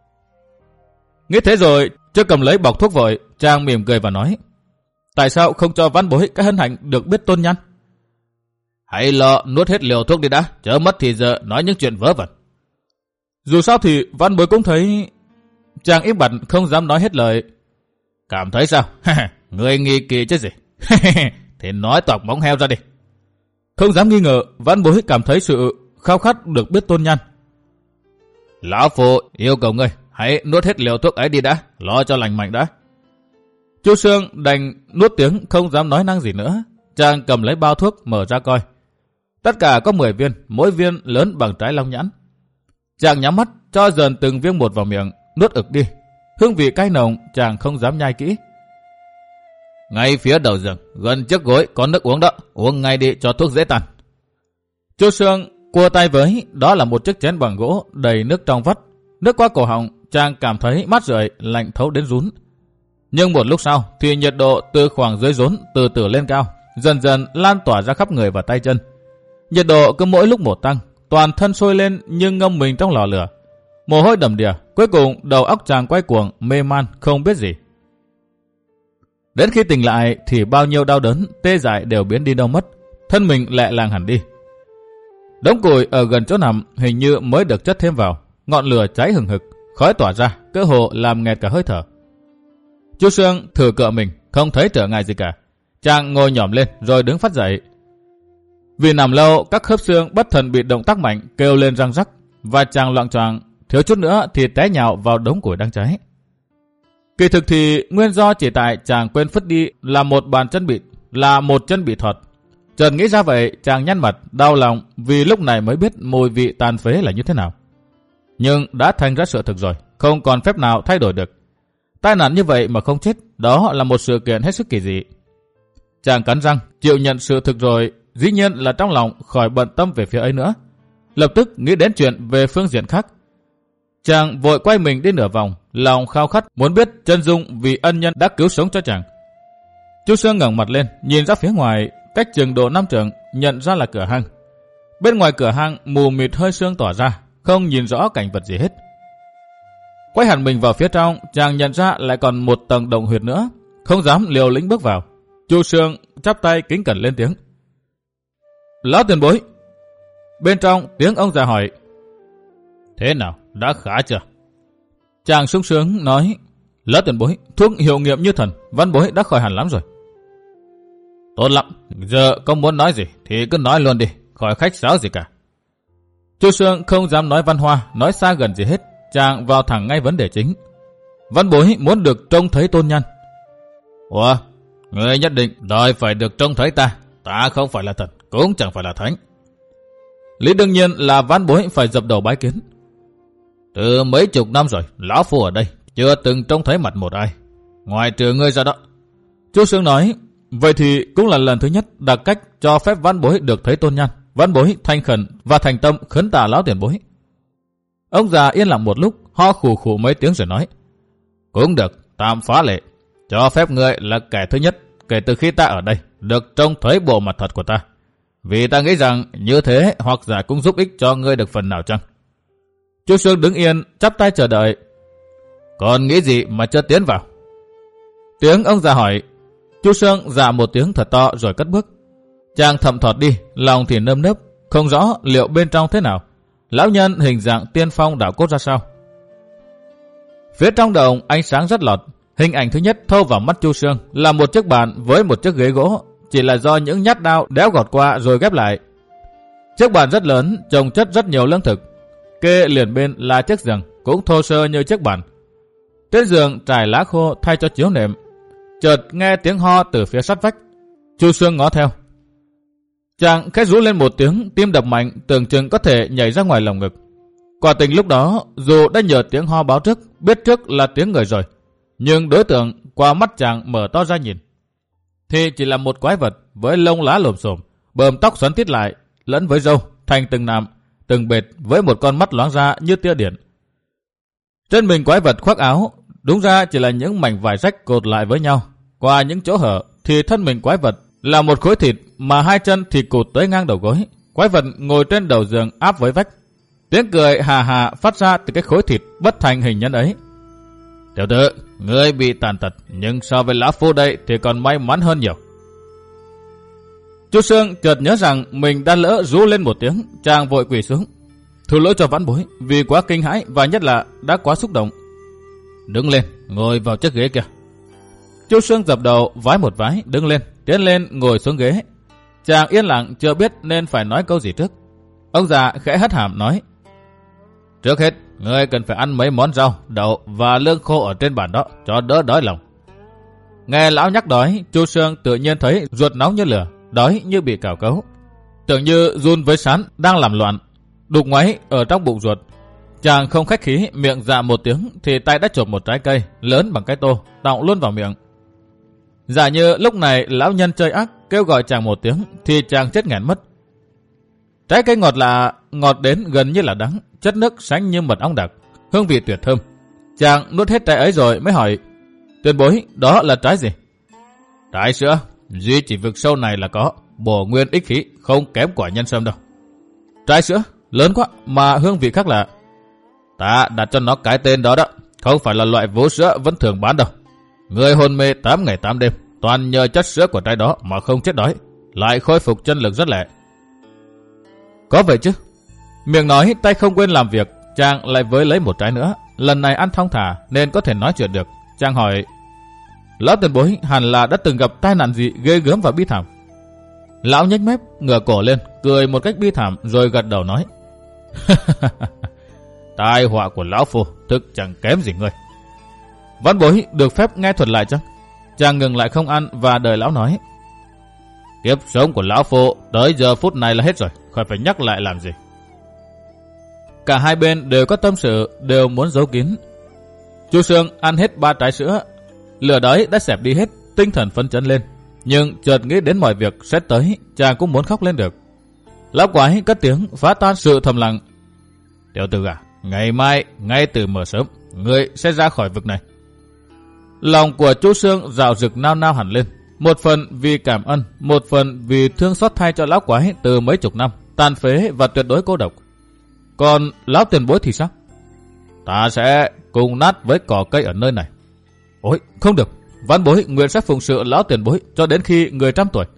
Nghĩ thế rồi, chưa cầm lấy bọc thuốc vội, chàng mỉm cười và nói, tại sao không cho Vãn Bối cái hân hạnh được biết tôn nhăn? Hãy lo nuốt hết liều thuốc đi đã, chớ mất thì giờ nói những chuyện vớ vẩn. Dù sao thì Vãn Bối cũng thấy... Chàng im bặt không dám nói hết lời. Cảm thấy sao? Người nghi kỳ chứ gì? Thì nói toạc móng heo ra đi. Không dám nghi ngờ, Vãn Bối cảm thấy sự khao khát được biết tôn nhăn. Lão phụ yêu cầu ngươi hãy nuốt hết liều thuốc ấy đi đã, lo cho lành mạnh đã. Chu Sương đành nuốt tiếng, không dám nói năng gì nữa. Chàng cầm lấy bao thuốc mở ra coi. Tất cả có mười viên, mỗi viên lớn bằng trái long nhãn. Chàng nhắm mắt cho dần từng viên một vào miệng, nuốt ực đi. Hương vị cay nồng, chàng không dám nhai kỹ. Ngay phía đầu giường, gần chiếc gối có nước uống đó, uống ngay đi cho thuốc dễ tan. Chu Sương cua tay với, đó là một chiếc chén bằng gỗ đầy nước trong vắt. Nước qua cổ họng, chàng cảm thấy mát rượi, lạnh thấu đến rún. Nhưng một lúc sau thì nhiệt độ từ khoảng dưới rốn từ từ lên cao, dần dần lan tỏa ra khắp người và tay chân. Nhiệt độ cứ mỗi lúc một tăng, toàn thân sôi lên như ngâm mình trong lò lửa. Mồ hôi đầm đìa, cuối cùng đầu óc chàng quay cuồng, mê man, không biết gì. Đến khi tỉnh lại thì bao nhiêu đau đớn, tê dại đều biến đi đâu mất, thân mình lẹ làng hẳn đi. Đống củi ở gần chỗ nằm hình như mới được chất thêm vào, ngọn lửa cháy hừng hực, khói tỏa ra, cơ hồ làm nghẹt cả hơi thở. Chu Sương thử cựa mình, không thấy trở ngại gì cả. Chàng ngồi nhỏm lên rồi đứng phát dậy. Vì nằm lâu, các khớp xương bất thần bị động tác mạnh kêu lên răng rắc, và chàng loạng choạng, thiếu chút nữa thì té nhào vào đống củi đang cháy. Kỳ thực thì nguyên do chỉ tại chàng quên phất đi là một bàn chân bị là một chân bị thọt. Chợt nghĩ ra vậy, chàng nhăn mặt đau lòng vì lúc này mới biết mùi vị tàn phế là như thế nào. Nhưng đã thành ra sự thực rồi, không còn phép nào thay đổi được. Tai nạn như vậy mà không chết, đó là một sự kiện hết sức kỳ dị. Chàng cắn răng, chịu nhận sự thực rồi, dĩ nhiên là trong lòng khỏi bận tâm về phía ấy nữa. Lập tức nghĩ đến chuyện về phương diện khác. Chàng vội quay mình đi nửa vòng, lòng khao khát muốn biết chân dung vì ân nhân đã cứu sống cho chàng. Chu Sương ngẩng mặt lên, nhìn ra phía ngoài, cách chừng độ năm trượng, nhận ra là cửa hang. Bên ngoài cửa hang mù mịt hơi sương tỏa ra, không nhìn rõ cảnh vật gì hết. Quay hẳn mình vào phía trong, chàng nhận ra lại còn một tầng động huyệt nữa, không dám liều lĩnh bước vào. Chu Sương chắp tay kính cẩn lên tiếng: Lão tiền bối. Bên trong tiếng ông già hỏi: Thế nào, đã khá chưa? Chàng sung sướng nói: Lão tiền bối, thuốc hiệu nghiệm như thần, văn bối đã khỏi hẳn lắm rồi. Tốt lắm, giờ có muốn nói gì thì cứ nói luôn đi, khỏi khách sáo gì cả. Chu Sương không dám nói văn hoa, nói xa gần gì hết, chàng vào thẳng ngay vấn đề chính. Văn bối muốn được trông thấy tôn nhân. Ủa, người nhất định đòi phải được trông thấy ta, ta không phải là thần, cũng chẳng phải là thánh. Lý đương nhiên là văn bối phải dập đầu bái kiến. Từ mấy chục năm rồi, lão phu ở đây chưa từng trông thấy mặt một ai, ngoài trừ ngươi ra đó. Chu Sương nói: Vậy thì cũng là lần thứ nhất đặc cách cho phép văn bối được thấy tôn nhân. Văn bối thanh khẩn và thành tâm khấn tạ lão tiền bối. Ông già yên lặng một lúc, ho khủ khủ mấy tiếng rồi nói: Cũng được, tạm phá lệ, cho phép ngươi là kẻ thứ nhất kể từ khi ta ở đây được trông thấy bộ mặt thật của ta. Vì ta nghĩ rằng như thế hoặc giả cũng giúp ích cho ngươi được phần nào chăng? Chu Sương đứng yên, chắp tay chờ đợi. Còn nghĩ gì mà chưa tiến vào? Tiếng ông già hỏi. Chu Sương dạ một tiếng thật to rồi cất bước. Chàng thậm thọt đi, lòng thì nơm nớp, không rõ liệu bên trong thế nào. Lão nhân hình dạng tiên phong đạo cốt ra sao? Phía trong động ánh sáng rất lọt. Hình ảnh thứ nhất thâu vào mắt Chu Sương là một chiếc bàn với một chiếc ghế gỗ, chỉ là do những nhát đao đéo gọt qua rồi ghép lại. Chiếc bàn rất lớn, chồng chất rất nhiều lương thực. Kê liền bên là chiếc giường cũng thô sơ như chiếc bàn. Trên giường trải lá khô thay cho chiếu nệm. Chợt nghe tiếng ho từ phía sát vách. Chu Sương ngó theo. Chàng khẽ rú lên một tiếng, tim đập mạnh, tưởng chừng có thể nhảy ra ngoài lồng ngực. Quả tình lúc đó, dù đã nhờ tiếng ho báo trước, biết trước là tiếng người rồi, nhưng đối tượng qua mắt chàng mở to ra nhìn, thì chỉ là một quái vật với lông lá lồm xồm, bờm tóc xoắn tít lại, lẫn với râu thành từng nạm, từng bệt với một con mắt loáng ra như tia điện. Trên mình quái vật khoác áo, đúng ra chỉ là những mảnh vải rách cột lại với nhau. Qua những chỗ hở thì thân mình quái vật là một khối thịt mà hai chân thì cụt tới ngang đầu gối. Quái vật ngồi trên đầu giường áp với vách. Tiếng cười hà hà phát ra từ cái khối thịt bất thành hình nhân ấy. Tiểu tử, ngươi bị tàn tật, nhưng so với lão phu đây thì còn may mắn hơn nhiều. Chu Sương chợt nhớ rằng mình đã lỡ rú lên một tiếng, chàng vội quỳ xuống. Thứ lỗi cho vãn bối vì quá kinh hãi và nhất là đã quá xúc động. Đứng lên, ngồi vào chiếc ghế kia. Chu Sương dập đầu vái một vái, đứng lên, tiến lên ngồi xuống ghế. Chàng yên lặng chưa biết nên phải nói câu gì trước. Ông già khẽ hất hàm nói: Trước hết, ngươi cần phải ăn mấy món rau, đậu và lương khô ở trên bàn đó cho đỡ đói lòng. Nghe lão nhắc đói, Chu Sương tự nhiên thấy ruột nóng như lửa, đói như bị cào cấu. Tưởng như run với sán đang làm loạn, đục ngoáy ở trong bụng ruột. Chàng không khách khí, miệng dạ một tiếng thì tay đã chộp một trái cây lớn bằng cái tô, đọng luôn vào miệng. Giả như lúc này lão nhân chơi ác kêu gọi chàng một tiếng thì chàng chết nghẹn mất. Trái cây ngọt lạ, ngọt đến gần như là đắng, chất nước sánh như mật ong đặc, hương vị tuyệt thơm. Chàng nuốt hết trái ấy rồi mới hỏi: Tiền bối, đó là trái gì? Trái sữa, duy chỉ vực sâu này là có, bổ nguyên ích khí, không kém quả nhân sâm đâu. Trái sữa, lớn quá mà hương vị khác lạ. Ta đặt cho nó cái tên đó đó, không phải là loại vú sữa vẫn thường bán đâu. Người hôn mê tám ngày tám đêm, toàn nhờ chất sữa của trái đó mà không chết đói, lại khôi phục chân lực rất lẹ. Có vậy chứ. Miệng nói tay không quên làm việc, chàng lại với lấy một trái nữa. Lần này ăn thong thả nên có thể nói chuyện được. Chàng hỏi: Lão tiền bối hẳn là đã từng gặp tai nạn gì ghê gớm và bi thảm? Lão nhếch mép, ngửa cổ lên, cười một cách bi thảm rồi gật đầu nói: Tai họa của lão phu thực chẳng kém gì ngươi. Vãn bối được phép nghe thuật lại chăng? Chàng ngừng lại không ăn và đợi lão nói: Kiếp sống của lão phu tới giờ phút này là hết rồi, khỏi phải nhắc lại làm gì. Cả hai bên đều có tâm sự, đều muốn giấu kín. Chu Sương ăn hết ba trái sữa, lửa đói đã xẹp đi hết, tinh thần phấn chấn lên. Nhưng chợt nghĩ đến mọi việc sẽ tới, chàng cũng muốn khóc lên được. Lão quái cất tiếng phá tan sự thầm lặng: Tiểu tử à, ngày mai ngay từ mờ sớm, ngươi sẽ ra khỏi vực này. Lòng của Chu Sương rạo rực nao nao hẳn lên, một phần vì cảm ơn, một phần vì thương xót thay cho lão quái từ mấy chục năm tàn phế và tuyệt đối cô độc. Còn lão tiền bối thì sao? Ta sẽ cùng nát với cỏ cây ở nơi này. Ôi, không được, văn bối nguyện sẽ phụng sự lão tiền bối cho đến khi người trăm tuổi.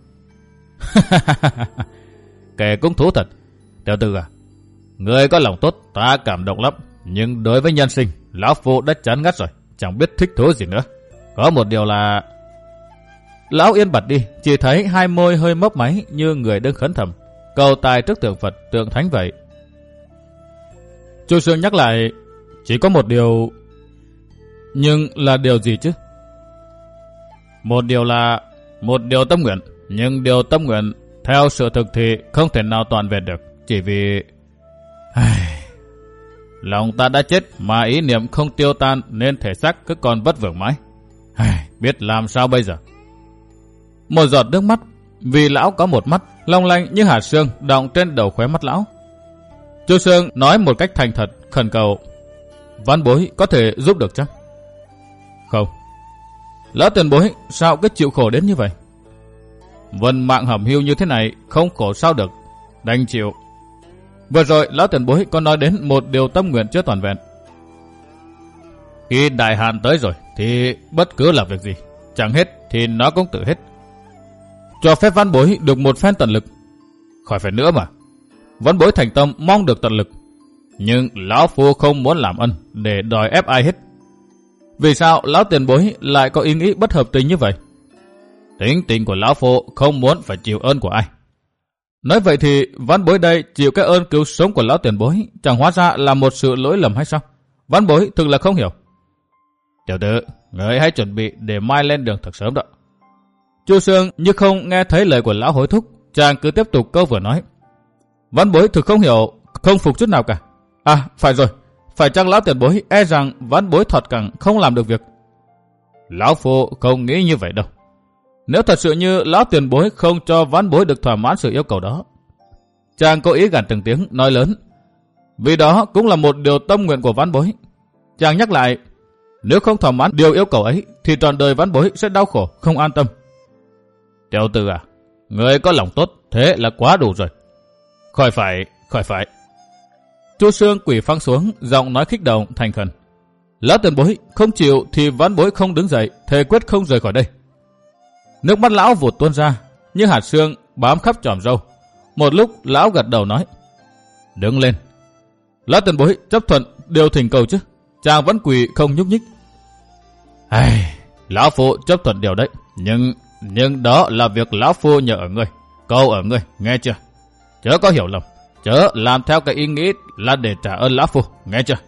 Kẻ cũng thú thật. Tiểu tử à, người có lòng tốt, ta cảm động lắm. Nhưng đối với nhân sinh, lão phu đã chán ngắt rồi, chẳng biết thích thú gì nữa. Có một điều là... Lão yên bặt đi, chỉ thấy hai môi hơi mấp máy như người đang khấn thầm, cầu tài trước tượng Phật, tượng Thánh vậy. Chu Sương nhắc lại, chỉ có một điều... Nhưng là điều gì chứ? Một điều là... Một điều tâm nguyện, nhưng điều tâm nguyện theo sự thực thì không thể nào toàn vẹn được, chỉ vì... Lòng ta đã chết mà ý niệm không tiêu tan nên thể xác cứ còn vất vưởng mãi. Biết làm sao bây giờ? Một giọt nước mắt, vì lão có một mắt long lanh như hạt sương đọng trên đầu khóe mắt lão. Chu Sương nói một cách thành thật, khẩn cầu, văn bối có thể giúp được chắc? Không. Lão tiền bối sao cứ chịu khổ đến như vậy? Vận mạng hẩm hiu như thế này không khổ sao được, đành chịu. Vừa rồi lão tiền bối có nói đến một điều tâm nguyện chưa toàn vẹn. Khi đại hạn tới rồi thì bất cứ là việc gì chẳng hết thì nó cũng tự hết. Cho phép văn bối được một phen tận lực. Khỏi phải nữa mà. Văn bối thành tâm mong được tận lực. Nhưng lão phu không muốn làm ân để đòi ép ai hết. Vì sao lão tiền bối lại có ý nghĩ bất hợp tình như vậy? Tính tình của lão phu không muốn phải chịu ơn của ai. Nói vậy thì văn bối đây chịu cái ơn cứu sống của lão tiền bối chẳng hóa ra là một sự lỗi lầm hay sao? Văn bối thực là không hiểu. Tiểu tử, người hãy chuẩn bị để mai lên đường thật sớm đó. Chu Sương như không nghe thấy lời của lão hối thúc, chàng cứ tiếp tục câu vừa nói. Văn bối thực không hiểu, không phục chút nào cả. À, phải rồi, phải chăng lão tiền bối e rằng văn bối thọt cẳng không làm được việc? Lão phu không nghĩ như vậy đâu. Nếu thật sự như lão tiền bối không cho văn bối được thỏa mãn sự yêu cầu đó. Chàng cố ý gằn từng tiếng, nói lớn. Vì đó cũng là một điều tâm nguyện của văn bối. Chàng nhắc lại, nếu không thỏa mãn điều yêu cầu ấy, thì trọn đời văn bối sẽ đau khổ, không an tâm. Tiểu tử à, người có lòng tốt, thế là quá đủ rồi. Khỏi phải, khỏi phải. Chu Sương quỳ phăng xuống, giọng nói kích động, thành khẩn. Lão tiền bối không chịu thì văn bối không đứng dậy, thề quyết không rời khỏi đây. Nước mắt lão vụt tuôn ra, như hạt sương bám khắp chòm râu. Một lúc lão gật đầu nói, đứng lên. Lão tiền bối chấp thuận điều thỉnh cầu chứ? Chàng vẫn quỳ không nhúc nhích. Ai, lão phu chấp thuận điều đấy, nhưng nhưng đó là việc lão phu nhờ ở ngươi, câu ở ngươi, nghe chưa? Chớ có hiểu lầm, chớ làm theo cái ý nghĩ là để trả ơn lão phu, nghe chưa?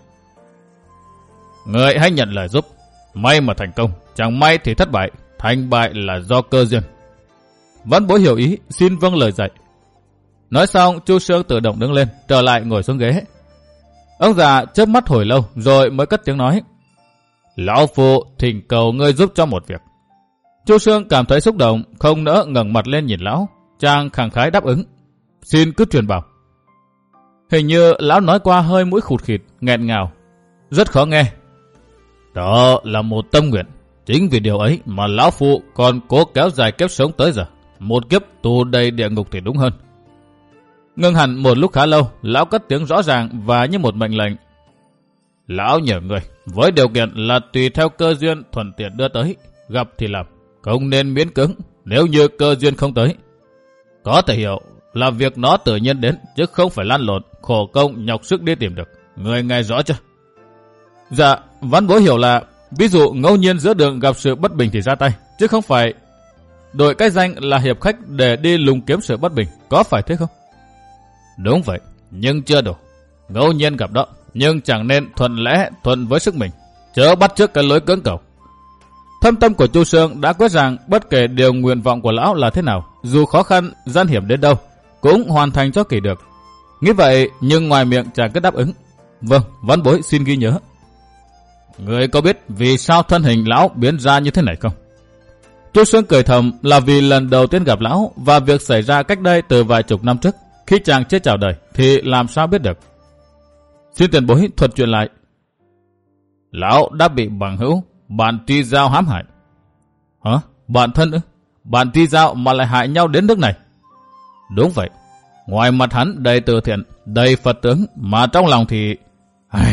Ngươi hãy nhận lời giúp, may mà thành công, chẳng may thì thất bại, thành bại là do cơ duyên. Văn bối hiểu ý, xin vâng lời dạy. Nói xong, Chu Sương tự động đứng lên, trở lại ngồi xuống ghế. Ông già chớp mắt hồi lâu rồi mới cất tiếng nói, lão phu thỉnh cầu ngươi giúp cho một việc. Chu Sương cảm thấy xúc động, không nỡ ngẩng mặt lên nhìn lão. Chàng khẳng khái đáp ứng, xin cứ truyền bảo. Hình như lão nói qua hơi mũi khụt khịt, nghẹn ngào, rất khó nghe. Đó là một tâm nguyện, chính vì điều ấy mà lão phu còn cố kéo dài kiếp sống tới giờ, một kiếp tù đầy địa ngục thì đúng hơn. Ngưng hẳn một lúc khá lâu, lão cất tiếng rõ ràng và như một mệnh lệnh. Lão nhờ người, với điều kiện là tùy theo cơ duyên thuận tiện đưa tới, gặp thì làm, không nên miễn cưỡng nếu như cơ duyên không tới. Có thể hiểu là việc nó tự nhiên đến, chứ không phải lăn lộn, khổ công, nhọc sức đi tìm được. Người nghe rõ chưa? Dạ, văn bối hiểu là ví dụ ngẫu nhiên giữa đường gặp sự bất bình thì ra tay, chứ không phải đội cái danh là hiệp khách để đi lùng kiếm sự bất bình, có phải thế không? Đúng vậy, nhưng chưa đủ. Ngẫu nhiên gặp đó, nhưng chẳng nên thuận lẽ thuận với sức mình, chớ bắt chước cái lối cưỡng cầu. Thâm tâm của Chu Sương đã quyết rằng bất kể điều nguyện vọng của lão là thế nào, dù khó khăn, gian hiểm đến đâu, cũng hoàn thành cho kỳ được. Nghĩ vậy nhưng ngoài miệng chàng cứ đáp ứng. Vâng, văn bối xin ghi nhớ. Người có biết vì sao thân hình lão biến ra như thế này không? Chu Sương cười thầm là vì lần đầu tiên gặp lão và việc xảy ra cách đây từ vài chục năm trước, khi chàng chưa chào đời thì làm sao biết được. Xin tiền bối thuật chuyện lại. Lão đã bị bằng hữu bạn Tri Giao hãm hại. Hả? Bạn thân ư? Bạn Tri Giao mà lại hại nhau đến nước này? Đúng vậy. Ngoài mặt hắn đầy từ thiện, đầy Phật tướng, mà trong lòng thì... Ai...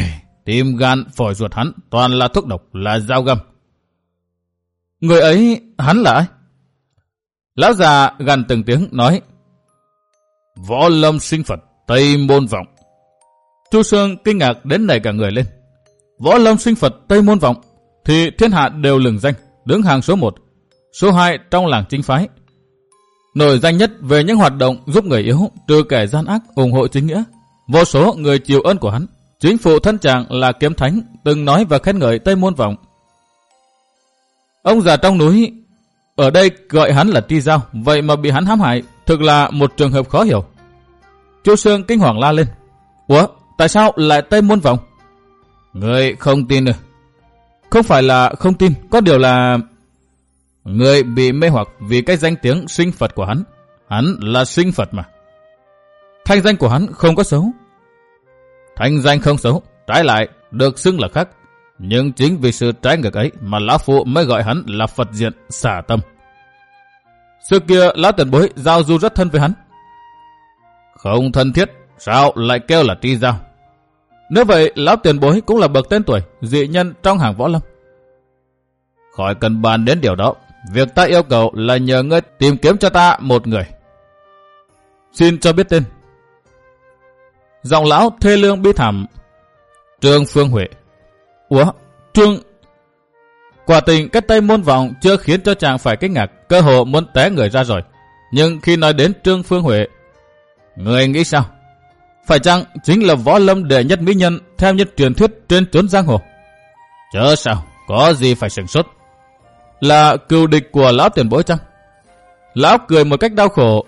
Tim gan phổi ruột hắn toàn là thuốc độc, là dao găm. Người ấy hắn là ai? Lão già gằn từng tiếng nói: Võ Lâm Sinh Phật Tây Môn Vọng. Chu Sương kinh ngạc đến nảy cả người lên. Võ Lâm Sinh Phật Tây Môn Vọng thì thiên hạ đều lừng danh, đứng hàng số một, số hai trong làng chính phái. Nổi danh nhất về những hoạt động giúp người yếu, trừ kẻ gian ác, ủng hộ chính nghĩa. Vô số người chiều ơn của hắn. Chính phụ thân chàng là Kiếm Thánh từng nói và khen ngợi Tây Môn Vọng. Ông già trong núi ở đây gọi hắn là Tri Giao, vậy mà bị hắn hãm hại, thực là một trường hợp khó hiểu. Chu Sương kinh hoàng la lên: Ủa, tại sao lại Tây Môn Vọng? Người không tin ư? Không phải là không tin, có điều là người bị mê hoặc vì cái danh tiếng sinh Phật của hắn. Hắn là sinh Phật mà. Thanh danh của hắn không có xấu. Thanh danh không xấu, trái lại được xưng là khác. Nhưng chính vì sự trái ngược ấy mà lão phụ mới gọi hắn là Phật diện xả tâm. Xưa kia lão tiền bối giao du rất thân với hắn. Không thân thiết, sao lại kêu là Tri Giao? Nếu vậy lão tiền bối cũng là bậc tên tuổi, dị nhân trong hàng võ lâm. Khỏi cần bàn đến điều đó. Việc ta yêu cầu là nhờ ngươi tìm kiếm cho ta một người. Xin cho biết tên. Giọng lão thê lương bi thảm: Trương Phương Huệ. Ủa, Trương... Quả tình cái Tây Môn Vọng chưa khiến cho chàng phải kinh ngạc, cơ hồ muốn té người ra rồi. Nhưng khi nói đến Trương Phương Huệ, người nghĩ sao? Phải chăng chính là võ lâm đệ nhất mỹ nhân theo như truyền thuyết trên chốn giang hồ? Chớ sao, có gì phải sửng sốt. Là cừu địch của lão tiền bối chăng? Lão cười một cách đau khổ.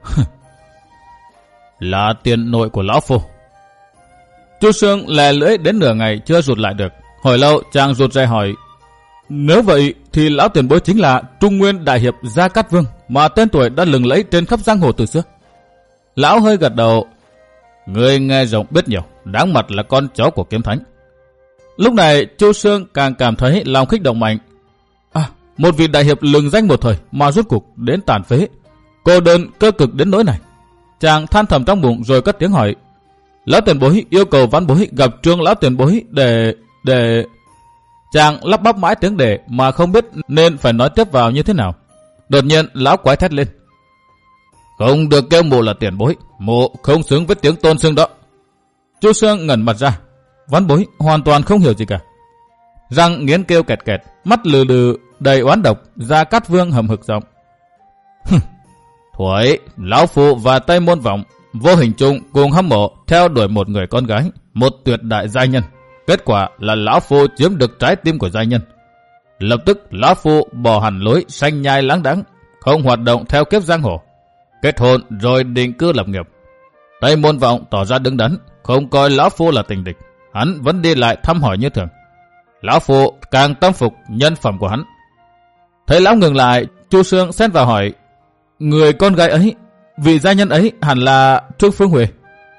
Là tiền nội của lão phu. Chu Sương lè lưỡi đến nửa ngày chưa rụt lại được. Hồi lâu chàng rụt rè hỏi: Nếu vậy thì lão tiền bối chính là Trung Nguyên đại hiệp Gia Cát Vương mà tên tuổi đã lừng lẫy trên khắp giang hồ từ xưa. Lão hơi gật đầu: Người nghe rộng biết nhiều, đáng mặt là con chó của Kiếm Thánh. Lúc này Chu Sương càng cảm thấy lòng kích động mạnh. À, một vị đại hiệp lừng danh một thời mà rốt cuộc đến tàn phế, cô đơn cơ cực đến nỗi này. Chàng than thầm trong bụng rồi cất tiếng hỏi: Lão tiền bối yêu cầu văn bối gặp Trương lão tiền bối để... để... Chàng lắp bắp mãi tiếng để mà không biết nên phải nói tiếp vào như thế nào. Đột nhiên lão quái thét lên: Không được kêu mụ là tiền bối, mụ không xứng với tiếng tôn xưng đó. Chu Sương ngẩn mặt ra. Văn bối hoàn toàn không hiểu gì cả. Răng nghiến kêu kẹt kẹt, mắt lừ lừ đầy oán độc. Gia Cát Vương hầm hực giọng: Thuở lão phụ và Tây Môn Vọng vô hình chung cùng hâm mộ theo đuổi một người con gái, một tuyệt đại giai nhân. Kết quả là lão phu chiếm được trái tim của giai nhân. Lập tức lão phu bỏ hẳn lối sanh nhai láng đãng, không hoạt động theo kiếp giang hồ, kết hôn rồi định cư lập nghiệp. Tây Môn Vọng tỏ ra đứng đắn, không coi lão phu là tình địch, hắn vẫn đi lại thăm hỏi như thường. Lão phu càng tâm phục nhân phẩm của hắn. Thấy lão ngừng lại, Chu Sương xen vào hỏi: Người con gái ấy, vị gia nhân ấy hẳn là Trương Phương Huệ?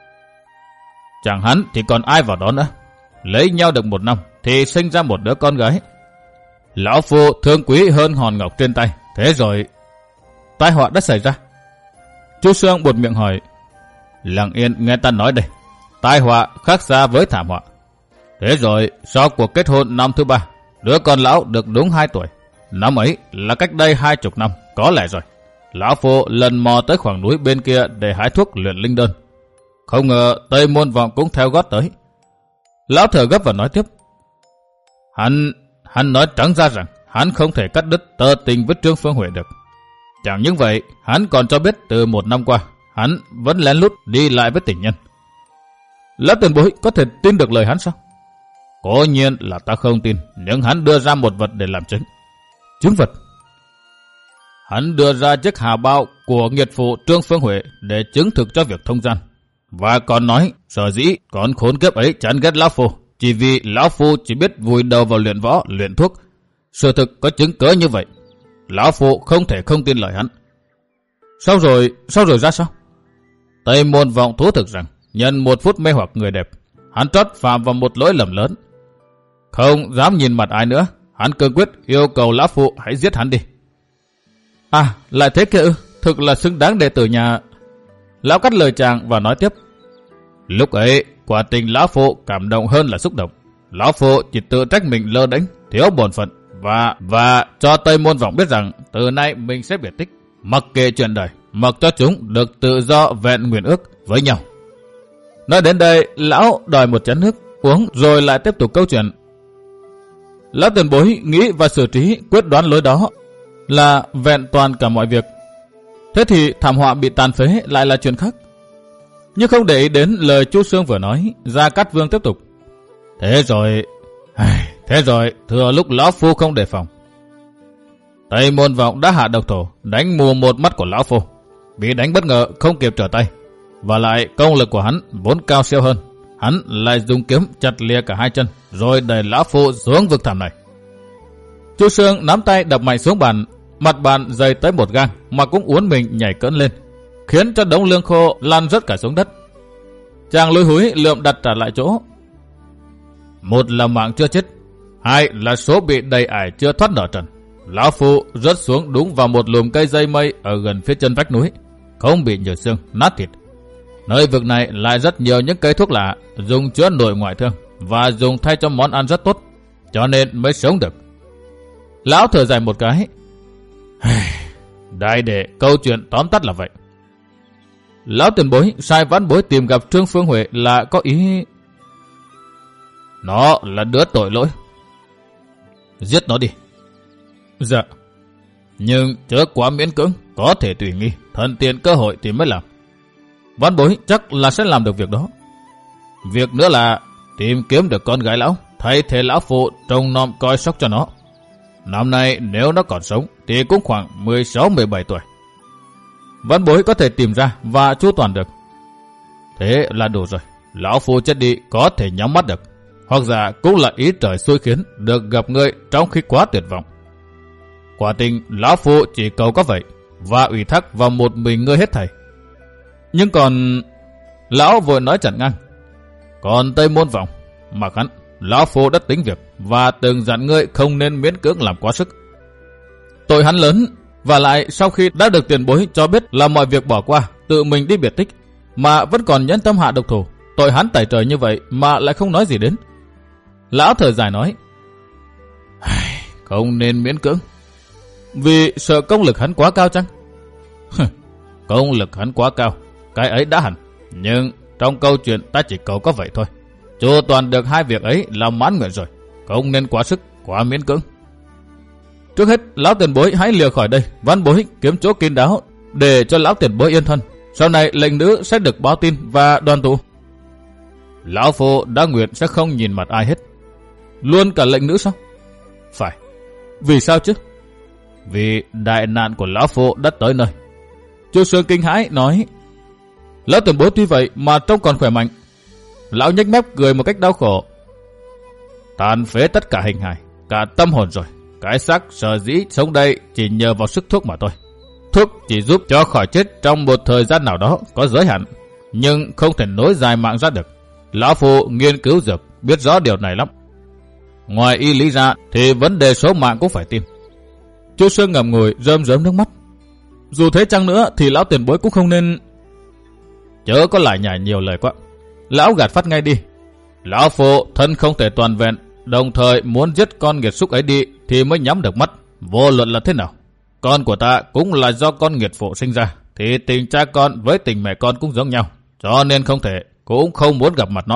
Chẳng hắn thì còn ai vào đó nữa. Lấy nhau được một năm thì sinh ra một đứa con gái. Lão phu thương quý hơn hòn ngọc trên tay. Thế rồi tai họa đã xảy ra. Chu Sương buột miệng hỏi: Lặng yên nghe ta nói đây. Tai họa khác xa với thảm họa. Thế rồi sau cuộc kết hôn năm thứ ba, đứa con lão được đúng hai tuổi. Năm ấy là cách đây hai chục năm có lẽ rồi. Lão phu lần mò tới khoảng núi bên kia để hái thuốc luyện linh đơn. Không ngờ Tây Môn Vọng cũng theo gót tới. Lão thở gấp và nói tiếp: Hắn, hắn nói trắng ra rằng hắn không thể cắt đứt tơ tình với Trương Phương Huệ được. Chẳng những vậy, hắn còn cho biết từ một năm qua, hắn vẫn lén lút đi lại với tình nhân. Lão tiền bối có thể tin được lời hắn sao? Cố nhiên là ta không tin, nhưng hắn đưa ra một vật để làm chứng. Chứng vật? Hắn đưa ra chiếc hà bao của nghiệt phụ Trương Phương Huệ để chứng thực cho việc thông gian. Và còn nói sở dĩ con khốn kiếp ấy chán ghét lão phu chỉ vì lão phu chỉ biết vùi đầu vào luyện võ, luyện thuốc. Sự thực có chứng cớ như vậy, lão phu không thể không tin lời hắn. Sao rồi, sao rồi ra sao? Tây Môn Vọng thú thực rằng nhân một phút mê hoặc người đẹp, hắn trót phạm vào một lỗi lầm lớn. Không dám nhìn mặt ai nữa, hắn cương quyết yêu cầu lão phu hãy giết hắn đi. À, lại thế kia ư? Thực là xứng đáng đệ tử nhà. Lão cắt lời chàng và nói tiếp: Lúc ấy quả tình lão phụ cảm động hơn là xúc động. lão phu chỉ tự trách mình lơ đễnh, thiếu bổn phận và và cho Tây Môn Vọng biết rằng từ nay mình sẽ biệt tích, mặc kệ chuyện đời, mặc cho chúng được tự do vẹn nguyện ước với nhau. Nói đến đây, lão đòi một chén nước uống rồi lại tiếp tục câu chuyện. Lão tiền bối nghĩ và xử trí quyết đoán lối đó là vẹn toàn cả mọi việc. Thế thì thảm họa bị tàn phế lại là chuyện khác. Nhưng không để ý đến lời Chu Xương vừa nói, Gia Cát Vương tiếp tục. Thế rồi, thế rồi, thừa lúc lão phu không đề phòng, Tây Môn Vọng đã hạ độc thổ, đánh mù một mắt của lão phu, bị đánh bất ngờ không kịp trở tay. Và lại công lực của hắn vốn cao siêu hơn, hắn lại dùng kiếm chặt lìa cả hai chân, rồi đẩy lão phu xuống vực thẳm này. Chu Xương nắm tay đập mạnh xuống bàn, mặt bàn dày tới một gang mà cũng uốn mình nhảy cỡn lên, khiến cho đống lương khô lăn rớt cả xuống đất. Chàng lùi húi lượm đặt trả lại chỗ. Một là mạng chưa chết, hai là số bị đầy ải chưa thoát nở trần. Lão phu rớt xuống đúng vào một lùm cây dây mây ở gần phía chân vách núi, không bị nhừ xương nát thịt. Nơi vực này lại rất nhiều những cây thuốc lạ dùng chữa nội ngoại thương và dùng thay cho món ăn rất tốt, cho nên mới sống được. Lão thở dài một cái. Đại đệ, câu chuyện tóm tắt là vậy. Lão tiền bối sai vãn bối tìm gặp Trương Phương Huệ là có ý... Nó là đứa tội lỗi, giết nó đi. Dạ. Nhưng chớ quá miễn cưỡng, có thể tùy nghi, thuận tiện cơ hội thì mới làm. Vãn bối chắc là sẽ làm được việc đó. Việc nữa là tìm kiếm được con gái lão, thay thế lão phụ trông nom coi sóc cho nó. Năm nay nếu nó còn sống thì cũng khoảng mười sáu mười bảy tuổi. Vãn bối có thể tìm ra và chu toàn được. Thế là đủ rồi. Lão phu chết đi có thể nhắm mắt được, hoặc giả cũng là ý trời xui khiến được gặp ngươi trong khi quá tuyệt vọng. Quả tình lão phu chỉ cầu có vậy và ủy thác vào một mình ngươi hết thảy. Nhưng còn... Lão vội nói chặn ngang. Còn Tây Môn Vọng, mặc hắn, lão phu đã tính việc và từng dặn ngươi không nên miễn cưỡng làm quá sức. Tội hắn lớn, và lại sau khi đã được tiền bối cho biết là mọi việc bỏ qua, tự mình đi biệt tích, mà vẫn còn nhẫn tâm hạ độc thủ. Tội hắn tẩy trời như vậy mà lại không nói gì đến. Lão thở dài nói. Không nên miễn cưỡng. Vì sợ công lực hắn quá cao chăng? Công lực hắn quá cao, cái ấy đã hẳn. Nhưng trong câu chuyện ta chỉ cầu có vậy thôi. Chu toàn được hai việc ấy là mãn nguyện rồi. Không nên quá sức, quá miễn cưỡng. Trước hết, lão tiền bối hãy lìa khỏi đây, vãn bối kiếm chỗ kín đáo để cho lão tiền bối yên thân. Sau này lệnh nữ sẽ được báo tin và đoàn tụ. Lão phu đã nguyện sẽ không nhìn mặt ai hết. Luôn cả lệnh nữ sao? Phải. Vì sao chứ? Vì đại nạn của lão phu đã tới nơi. Chu Xương kinh hãi nói. Lão tiền bối tuy vậy mà trông còn khỏe mạnh. Lão nhếch mép cười một cách đau khổ. Tàn phế tất cả hình hài, cả tâm hồn rồi. Cái xác sở dĩ sống đây chỉ nhờ vào sức thuốc mà thôi. Thuốc chỉ giúp cho khỏi chết trong một thời gian nào đó có giới hạn, nhưng không thể nối dài mạng ra được. Lão phu nghiên cứu dược, biết rõ điều này lắm. Ngoài y lý ra thì vấn đề số mạng cũng phải tin. Chu Xương ngậm ngùi rơm rớm nước mắt. Dù thế chăng nữa thì lão tiền bối cũng không nên... Chớ có lại nhải nhiều lời quá. Lão gạt phát ngay đi. Lão phu thân không thể toàn vẹn, đồng thời muốn giết con nghiệt xúc ấy đi thì mới nhắm được mắt, vô luận là thế nào. Con của ta cũng là do con nghiệt phụ sinh ra, thì tình cha con với tình mẹ con cũng giống nhau, cho nên không thể, cũng không muốn gặp mặt nó.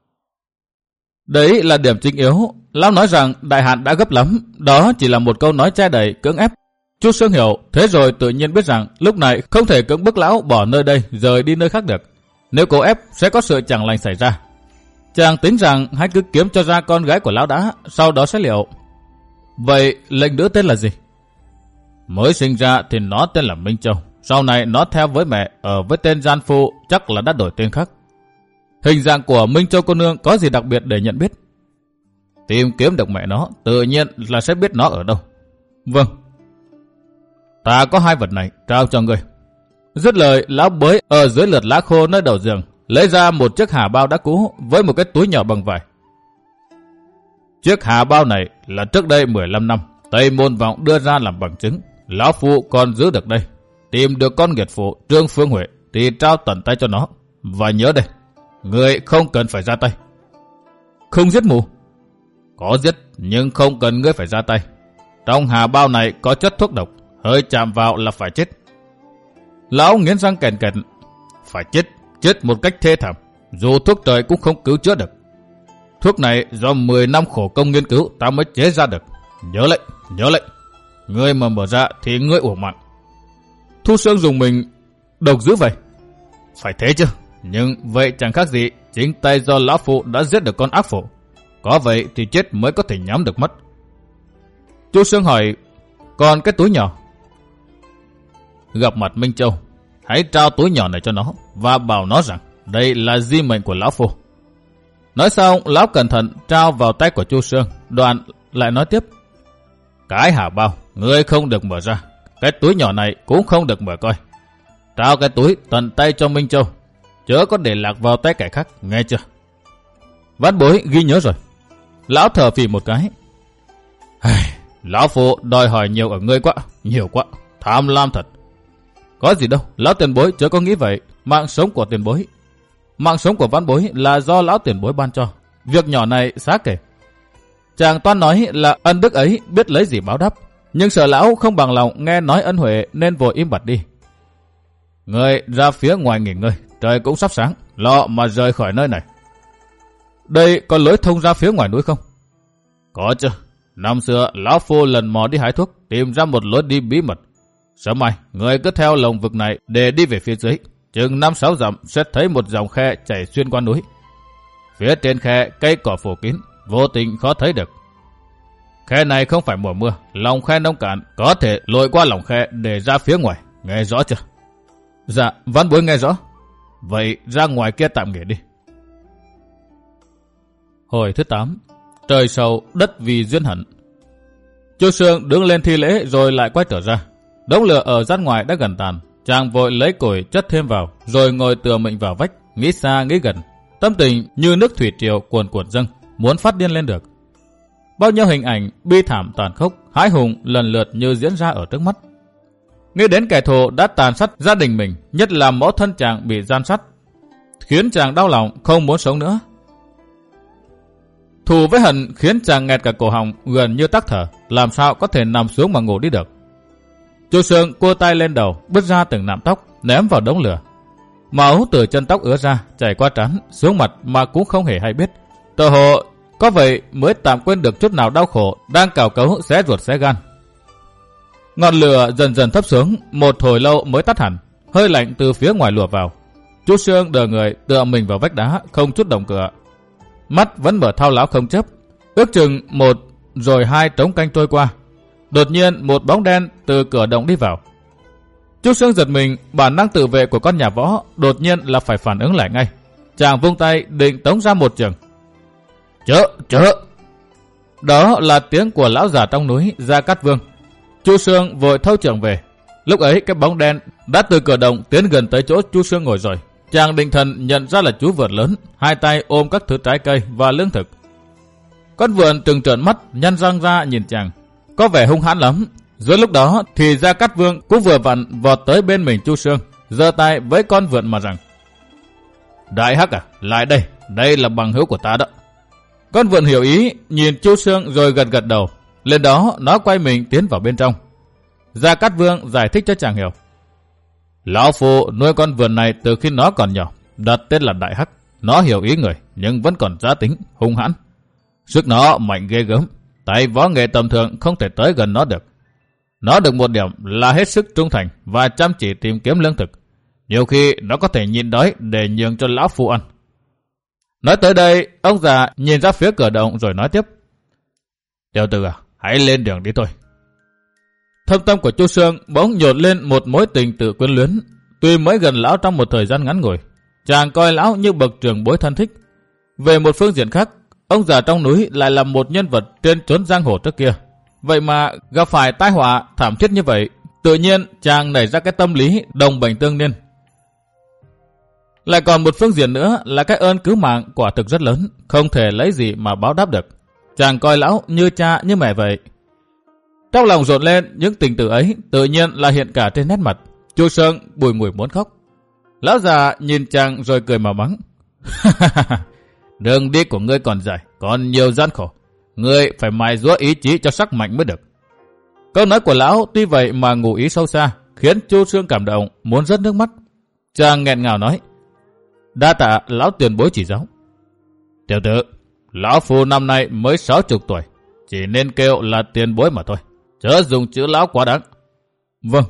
Đấy là điểm chính yếu. Lão nói rằng đại hạn đã gấp lắm, đó chỉ là một câu nói che đậy cưỡng ép. Chu Xương hiểu, thế rồi tự nhiên biết rằng lúc này không thể cưỡng bức lão bỏ nơi đây rời đi nơi khác được. Nếu cố ép sẽ có sự chẳng lành xảy ra. Chàng tính rằng hãy cứ kiếm cho ra con gái của lão đã, sau đó sẽ liệu. Vậy lệnh nữ tên là gì? Mới sinh ra thì nó tên là Minh Châu, sau này nó theo với mẹ ở với tên Gian Phu, chắc là đã đổi tên khác. Hình dạng của Minh Châu cô nương có gì đặc biệt để nhận biết? Tìm kiếm được mẹ nó, tự nhiên là sẽ biết nó ở đâu. Vâng. Ta có hai vật này, trao cho ngươi. Dứt lời, lão bới ở dưới lượt lá khô nơi đầu giường, lấy ra một chiếc hà bao đã cũ với một cái túi nhỏ bằng vải. Chiếc hà bao này là trước đây mười lăm năm, Tây Môn Vọng đưa ra làm bằng chứng. Lão phu còn giữ được đây. Tìm được con nghiệt phụ Trương Phương Huệ thì trao tận tay cho nó. Và nhớ đây, người không cần phải ra tay. Không giết mù. Có giết, nhưng không cần ngươi phải ra tay. Trong hà bao này có chất thuốc độc, hơi chạm vào là phải chết. Lão nghiến răng kèn kẹt. Phải chết, chết một cách thê thảm. Dù thuốc trời cũng không cứu chữa được. Thuốc này do mười năm khổ công nghiên cứu ta mới chế ra được. Nhớ lệnh, nhớ lệnh. Ngươi mà mở ra thì ngươi uổng mạng. Thu Sương dùng mình. Độc dữ vậy. Phải thế chứ. Nhưng vậy chẳng khác gì chính tay do lão phụ đã giết được con ác phụ. Có vậy thì chết mới có thể nhắm được mất. Chu Sương hỏi. Còn cái túi nhỏ? Gặp mặt Minh Châu, hãy trao túi nhỏ này cho nó và bảo nó rằng đây là di mệnh của lão phu. Nói xong, lão cẩn thận trao vào tay của Chu Sương. Đoạn lại nói tiếp. Cái hà bao, ngươi không được mở ra. Cái túi nhỏ này cũng không được mở coi. Trao cái túi tận tay cho Minh Châu, chớ có để lạc vào tay kẻ khác, nghe chưa? Vãn Bối ghi nhớ rồi. Lão thở phì một cái. Lão phụ đòi hỏi nhiều ở ngươi quá, nhiều quá, tham lam thật. Có gì đâu, lão tiền bối chớ có nghĩ vậy. Mạng sống của tiền bối, mạng sống của Vãn Bối là do lão tiền bối ban cho. Việc nhỏ này xá kể. Chàng toan nói là ân đức ấy biết lấy gì báo đáp, nhưng sợ lão không bằng lòng nghe nói ân huệ nên vội im bặt đi. Ngươi ra phía ngoài nghỉ ngơi, trời cũng sắp sáng, lo mà rời khỏi nơi này. Đây có lối thông ra phía ngoài núi không? Có chứ. Năm xưa lão phu lần mò đi hái thuốc, tìm ra một lối đi bí mật. Sớm mai, người cứ theo lồng vực này để đi về phía dưới. Chừng năm sáu dặm sẽ thấy một dòng khe chảy xuyên qua núi. Phía trên khe cây cỏ phủ kín, vô tình khó thấy được. Khe này không phải mùa mưa, lòng khe nông cạn, có thể lội qua lòng khe để ra phía ngoài. Nghe rõ chưa? Dạ, Vãn Bối nghe rõ. Vậy ra ngoài kia tạm nghỉ đi. Hồi thứ tám. Trời sầu, đất vì duyên hận. Chu Sương đứng lên thi lễ rồi lại quay trở ra. Đống lửa ở gian ngoài đã gần tàn. Chàng vội lấy củi chất thêm vào, rồi ngồi tựa mình vào vách, nghĩ xa nghĩ gần. Tâm tình như nước thủy triều cuồn cuộn dâng, muốn phát điên lên được. Bao nhiêu hình ảnh bi thảm tàn khốc, hãi hùng lần lượt như diễn ra ở trước mắt. Nghĩ đến kẻ thù đã tàn sát gia đình mình, nhất là mẫu thân chàng bị gian sát, khiến chàng đau lòng không muốn sống nữa. Thù với hận khiến chàng nghẹt cả cổ họng, gần như tắc thở, làm sao có thể nằm xuống mà ngủ đi được. Chu Sương cua tay lên đầu, bứt ra từng nạm tóc, ném vào đống lửa. Máu từ chân tóc ứa ra, chảy qua trán, xuống mặt mà cũng không hề hay biết. Tờ hồ có vậy mới tạm quên được chút nào đau khổ đang cào cấu xé ruột xé gan. Ngọn lửa dần dần thấp xuống, một hồi lâu mới tắt hẳn. Hơi lạnh từ phía ngoài lùa vào. Chu Sương đờ người tựa mình vào vách đá, không chút động cửa. Mắt vẫn mở thao láo không chớp. Ước chừng một rồi hai trống canh trôi qua. Đột nhiên một bóng đen từ cửa động đi vào. Chu Sương giật mình, bản năng tự vệ của con nhà võ đột nhiên là phải phản ứng lại ngay. Chàng vung tay định tống ra một trường. Chớ, chớ! Đó là tiếng của lão già trong núi Gia Cát Vương. Chu Sương vội thâu trường về. Lúc ấy cái bóng đen đã từ cửa động tiến gần tới chỗ Chu Sương ngồi rồi. Chàng định thần nhận ra là chú vượn lớn, hai tay ôm các thứ trái cây và lương thực. Con vượn trừng trợn mắt, nhăn răng ra nhìn chàng, có vẻ hung hãn lắm. Dưới lúc đó thì Gia Cát Vương cũng vừa vặn vọt tới bên mình Chu Sương, giơ tay với con vượn mà rằng: Đại Hắc à, lại đây, đây là bằng hữu của ta đó. Con vượn hiểu ý, nhìn Chu Sương rồi gật gật đầu. Lên đó nó quay mình tiến vào bên trong. Gia Cát Vương giải thích cho chàng hiểu. Lão phu nuôi con vượn này từ khi nó còn nhỏ, đặt tên là Đại Hắc. Nó hiểu ý người nhưng vẫn còn giá tính, hung hãn. Sức nó mạnh ghê gớm, tay võ nghệ tầm thường không thể tới gần nó được. Nó được một điểm là hết sức trung thành và chăm chỉ tìm kiếm lương thực. Nhiều khi nó có thể nhịn đói để nhường cho lão phu ăn. Nói tới đây, ông già nhìn ra phía cửa động rồi nói tiếp: Tiểu tử à, hãy lên đường đi thôi. Thâm tâm của Chu Sương bỗng nhột lên một mối tình tự quyến luyến. Tuy mới gần lão trong một thời gian ngắn ngủi, chàng coi lão như bậc trưởng bối thân thích. Về một phương diện khác, ông già trong núi lại là một nhân vật trên chốn giang hồ trước kia. Vậy mà gặp phải tai họa thảm thiết như vậy, tự nhiên chàng nảy ra cái tâm lý đồng bệnh tương niên. Lại còn một phương diện nữa là cái ơn cứu mạng quả thực rất lớn, không thể lấy gì mà báo đáp được. Chàng coi lão như cha như mẹ vậy. Trong lòng rộn lên những tình tự ấy, tự nhiên là hiện cả trên nét mặt. Chu Sương bùi ngùi muốn khóc. Lão già nhìn chàng rồi cười mà mắng: Đường đi của ngươi còn dài, còn nhiều gian khổ. ngươi phải mài giũa ý chí cho sắc mạnh mới được. Câu nói của lão tuy vậy mà ngụ ý sâu xa, khiến Chu Xương cảm động, muốn rớt nước mắt. Chàng nghẹn ngào nói, đa tạ lão tiền bối chỉ giáo. Tiểu tử, lão phu năm nay mới sáu chục tuổi, chỉ nên kêu là tiền bối mà thôi, chớ dùng chữ lão quá đáng. Vâng.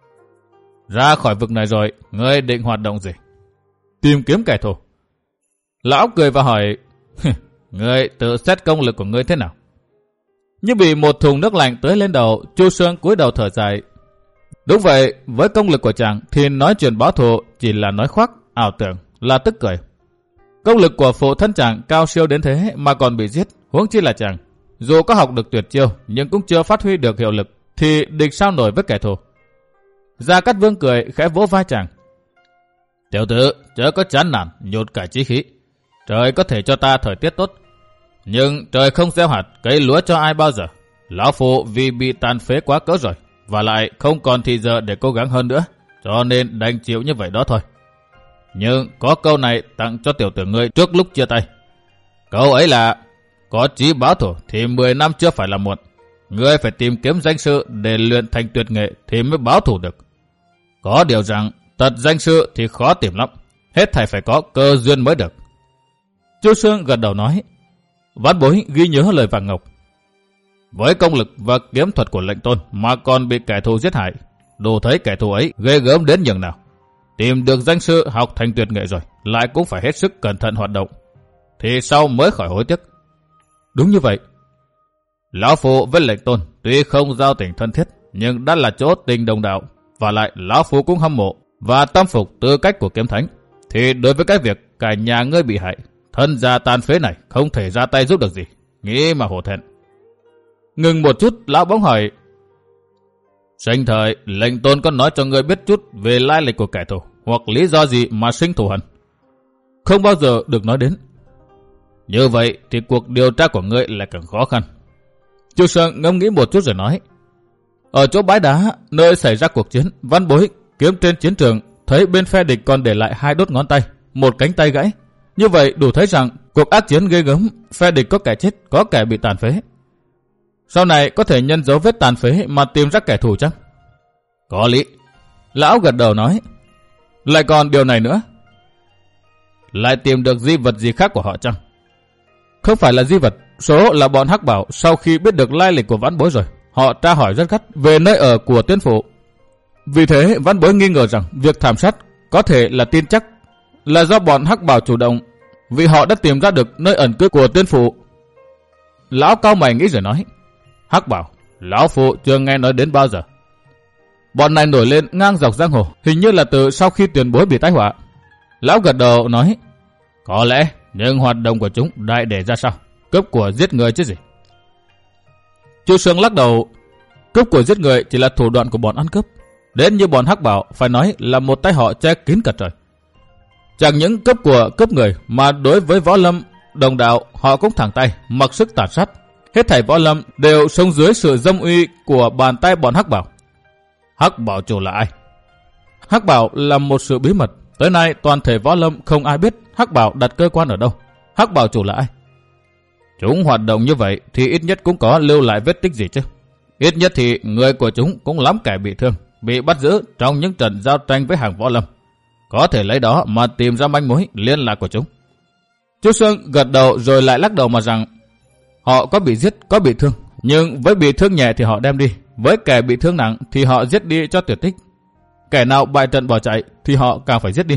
Ra khỏi vực này rồi, ngươi định hoạt động gì? Tìm kiếm kẻ thù. Lão cười và hỏi, ngươi tự xét công lực của ngươi thế nào? Như bị một thùng nước lạnh tưới lên đầu, Chu Xương cúi đầu thở dài. Đúng vậy, với công lực của chàng thì nói chuyện báo thù chỉ là nói khoác, ảo tưởng, là tức cười. Công lực của phụ thân chàng cao siêu đến thế mà còn bị giết, huống chi là chàng. Dù có học được tuyệt chiêu nhưng cũng chưa phát huy được hiệu lực, thì địch sao nổi với kẻ thù. Gia Cát Vương cười khẽ vỗ vai chàng. Tiểu tử, chớ có chán nản, nhột cả chí khí. Trời có thể cho ta thời tiết tốt, nhưng trời không gieo hạt cây lúa cho ai bao giờ. Lão phụ vì bị tàn phế quá cỡ rồi, và lại không còn thì giờ để cố gắng hơn nữa, cho nên đành chịu như vậy đó thôi. Nhưng có câu này tặng cho tiểu tử ngươi trước lúc chia tay. Câu ấy là, có chí báo thù thì mười năm chưa phải là muộn. Ngươi phải tìm kiếm danh sư để luyện thành tuyệt nghệ thì mới báo thù được. Có điều rằng, tật danh sư thì khó tìm lắm, hết thảy phải có cơ duyên mới được. Chu Xương gật đầu nói, vãn bối ghi nhớ lời vàng ngọc. Với công lực và kiếm thuật của lệnh tôn mà còn bị kẻ thù giết hại, đủ thấy kẻ thù ấy ghê gớm đến nhường nào. Tìm được danh sư học thành tuyệt nghệ rồi, lại cũng phải hết sức cẩn thận hoạt động, thì sau mới khỏi hối tiếc. Đúng như vậy. Lão Phu với lệnh tôn tuy không giao tình thân thiết, nhưng đã là chỗ tình đồng đạo, và lại Lão Phu cũng hâm mộ và tâm phục tư cách của kiếm thánh. Thì đối với cái việc cả nhà ngươi bị hại, thân già tàn phế này không thể ra tay giúp được gì, nghĩ mà hổ thẹn. Ngừng một chút, lão bỗng hỏi, sinh thời lệnh tôn có nói cho ngươi biết chút về lai lịch của kẻ thù hoặc lý do gì mà sinh thù hận? Không bao giờ được nói đến. Như vậy thì cuộc điều tra của ngươi lại càng khó khăn. Chu Xương ngẫm nghĩ một chút rồi nói, ở chỗ bãi đá nơi xảy ra cuộc chiến, văn bối kiếm trên chiến trường thấy bên phe địch còn để lại hai đốt ngón tay, một cánh tay gãy. Như vậy đủ thấy rằng cuộc ác chiến ghê gớm, phe địch có kẻ chết, có kẻ bị tàn phế. Sau này có thể nhân dấu vết tàn phế mà tìm ra kẻ thù chăng? Có lý. Lão gật đầu nói, lại còn điều này nữa. Lại tìm được di vật gì khác của họ chăng? Không phải là di vật, số là bọn Hắc Bảo sau khi biết được lai lịch của vãn bối rồi, họ tra hỏi rất gắt về nơi ở của tiên phụ. Vì thế vãn bối nghi ngờ rằng việc thảm sát có thể là tin chắc là do bọn Hắc Bảo chủ động, vì họ đã tìm ra được nơi ẩn cư của tiên phụ. Lão cau mày nghĩ rồi nói, Hắc Bảo, lão phụ chưa nghe nói đến bao giờ. Bọn này nổi lên ngang dọc giang hồ, hình như là từ sau khi tiền bối bị tai họa. Lão gật đầu nói, có lẽ, nhưng hoạt động của chúng đại để ra sao? Cướp của giết người chứ gì? Chu Xương lắc đầu, cướp của giết người chỉ là thủ đoạn của bọn ăn cướp. Đến như bọn Hắc Bảo phải nói là một tay họ che kín cả trời. Chẳng những cướp của cướp người mà đối với võ lâm đồng đạo họ cũng thẳng tay mặc sức tàn sát. Hết thảy võ lâm đều sống dưới sự dâm uy của bàn tay bọn Hắc Bảo. Hắc Bảo chủ là ai? Hắc Bảo là một sự bí mật. Tới nay toàn thể võ lâm không ai biết Hắc Bảo đặt cơ quan ở đâu. Hắc Bảo chủ là ai? Chúng hoạt động như vậy thì ít nhất cũng có lưu lại vết tích gì chứ. Ít nhất thì người của chúng cũng lắm kẻ bị thương, bị bắt giữ trong những trận giao tranh với hàng võ lâm. Có thể lấy đó mà tìm ra manh mối liên lạc của chúng. Chu Xương gật đầu rồi lại lắc đầu mà rằng, họ có bị giết, có bị thương, nhưng với bị thương nhẹ thì họ đem đi, với kẻ bị thương nặng thì họ giết đi cho tuyệt tích. Kẻ nào bại trận bỏ chạy thì họ càng phải giết đi.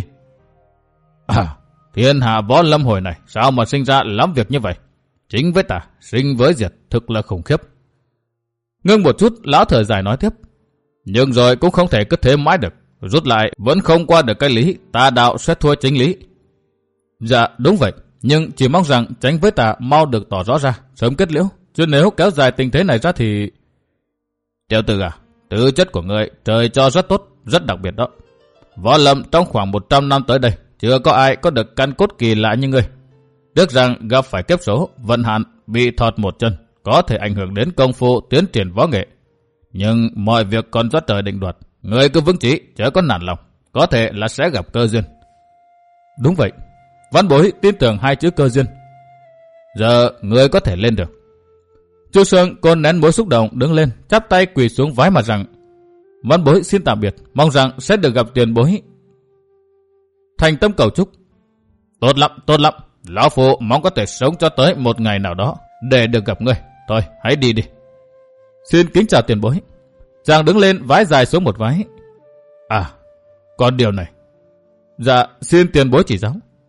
À, thiên hạ võ lâm hồi này sao mà sinh ra lắm việc như vậy? Chính với ta, sinh với diệt, thực là khủng khiếp. Ngưng một chút, lão thở dài nói tiếp, nhưng rồi cũng không thể cứ thế mãi được. Rút lại vẫn không qua được cái lý, tà đạo sẽ thua chính lý. Dạ đúng vậy, nhưng chỉ mong rằng tránh với tà mau được tỏ rõ ra, sớm kết liễu. Chứ nếu kéo dài tình thế này ra thì... Tiểu tử à, tư chất của người trời cho rất tốt, rất đặc biệt đó. Võ lâm trong khoảng một trăm năm tới đây, chưa có ai có được căn cốt kỳ lạ như ngươi. Tiếc rằng gặp phải kiếp số, vận hạn, bị thọt một chân, có thể ảnh hưởng đến công phu tiến triển võ nghệ. Nhưng mọi việc còn do trời định đoạt. Người cứ vững chí, chớ có nản lòng, có thể là sẽ gặp cơ duyên. Đúng vậy, văn bối tin tưởng hai chữ cơ duyên. Giờ người có thể lên được. Chu Sương cố nén mối xúc động đứng lên, chắp tay quỳ xuống vái mà rằng: Văn bối xin tạm biệt, mong rằng sẽ được gặp tiền bối. Thành tâm cầu chúc. Tốt lắm, tốt lắm. Lão Phu mong có thể sống cho tới một ngày nào đó để được gặp ngươi. Thôi, hãy đi đi. Xin kính chào tiền bối. Chàng đứng lên vái dài xuống một vái. À, còn điều này. Dạ, xin tiền bối chỉ giáo.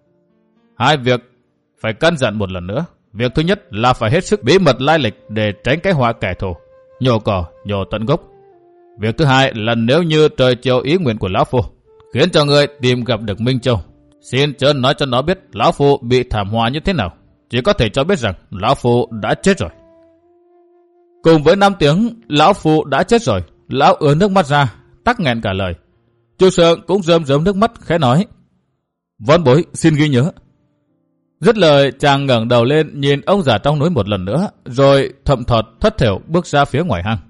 Hai việc phải căn dặn một lần nữa. Việc thứ nhất là phải hết sức bí mật lai lịch để tránh cái họa kẻ thù, nhổ cỏ, nhổ tận gốc. Việc thứ hai là nếu như trời chiều ý nguyện của Lão Phu, khiến cho ngươi tìm gặp được Minh Châu, xin chớ nói cho nó biết Lão Phu bị thảm họa như thế nào. Chỉ có thể cho biết rằng Lão Phu đã chết rồi. Cùng với năm tiếng Lão Phu đã chết rồi, Lão ứa nước mắt ra, tắc nghẹn cả lời. Chu Sương cũng rơm rớm nước mắt khẽ nói: Vân bối xin ghi nhớ. Dứt lời, chàng ngẩng đầu lên nhìn ông già trong núi một lần nữa, rồi thậm thọt thất thểu bước ra phía ngoài hang.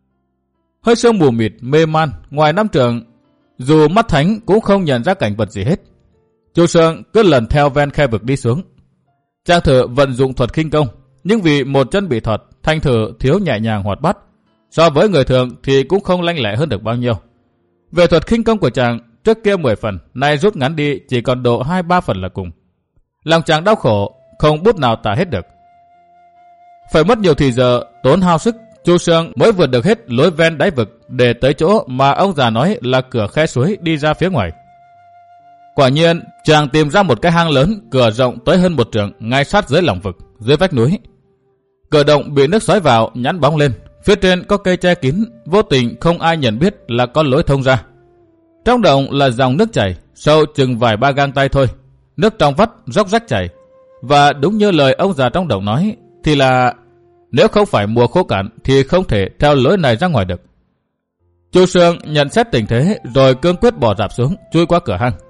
Hơi sương mù mịt mê man ngoài năm trường, dù mắt thánh cũng không nhận ra cảnh vật gì hết. Chu Sương cứ lần theo ven khe vực đi xuống. Chàng thử vận dụng thuật khinh công, nhưng vì một chân bị thọt, thanh thử thiếu nhẹ nhàng hoạt bát. So với người thường thì cũng không lanh lẹ hơn được bao nhiêu. Về thuật khinh công của chàng, trước kia mười phần, nay rút ngắn đi chỉ còn độ hai ba phần là cùng. Lòng chàng đau khổ, không bút nào tả hết được. Phải mất nhiều thì giờ, tốn hao sức, Chu Sương mới vượt được hết lối ven đáy vực để tới chỗ mà ông già nói là cửa khe suối đi ra phía ngoài. Quả nhiên, chàng tìm ra một cái hang lớn, cửa rộng tới hơn một trượng, ngay sát dưới lòng vực, dưới vách núi. Cửa động bị nước xoáy vào, nhẵn bóng lên, phía trên có cây che kín, vô tình không ai nhận biết là có lối thông ra. Trong động là dòng nước chảy, sâu chừng vài ba gang tay thôi. Nước trong vắt róc rách chảy, và đúng như lời ông già trong động nói, thì là nếu không phải mùa khô cạn thì không thể theo lối này ra ngoài được. Chu Sương nhận xét tình thế rồi cương quyết bỏ rạp xuống, chui qua cửa hang.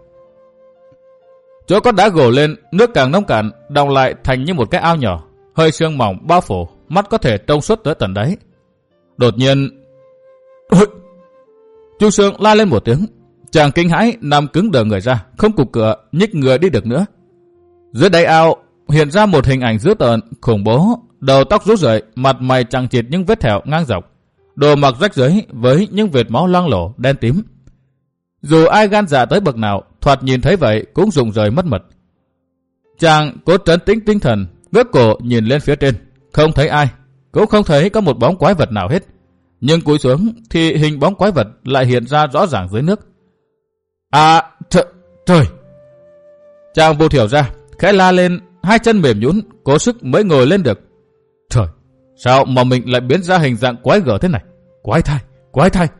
Chỗ có đá gồ lên, nước càng nông cạn, đọng lại thành như một cái ao nhỏ, hơi sương mỏng bao phủ, mắt có thể trông suốt tới tận đáy. Đột nhiên, ôi! Chu Sương la lên một tiếng. Chàng kinh hãi nằm cứng đờ người ra, không cục cửa, nhích người đi được nữa. Dưới đáy ao hiện ra một hình ảnh dữ tợn, khủng bố, đầu tóc rũ rượi, mặt mày chằng chịt những vết thẹo ngang dọc, đồ mặc rách rưới với những vệt máu loang lổ đen tím. Dù ai gan dạ tới bậc nào, thoạt nhìn thấy vậy cũng rụng rời mất mật. Chàng cố trấn tĩnh tinh thần, ngước cổ nhìn lên phía trên, không thấy ai, cũng không thấy có một bóng quái vật nào hết. Nhưng cúi xuống thì hình bóng quái vật lại hiện ra rõ ràng dưới nước. À, trời, trời! Chàng vụt hiểu ra, khẽ la lên, hai chân mềm nhũn, cố sức mới ngồi lên được. Trời, sao mà mình lại biến ra hình dạng quái gở thế này? Quái thai, quái thai!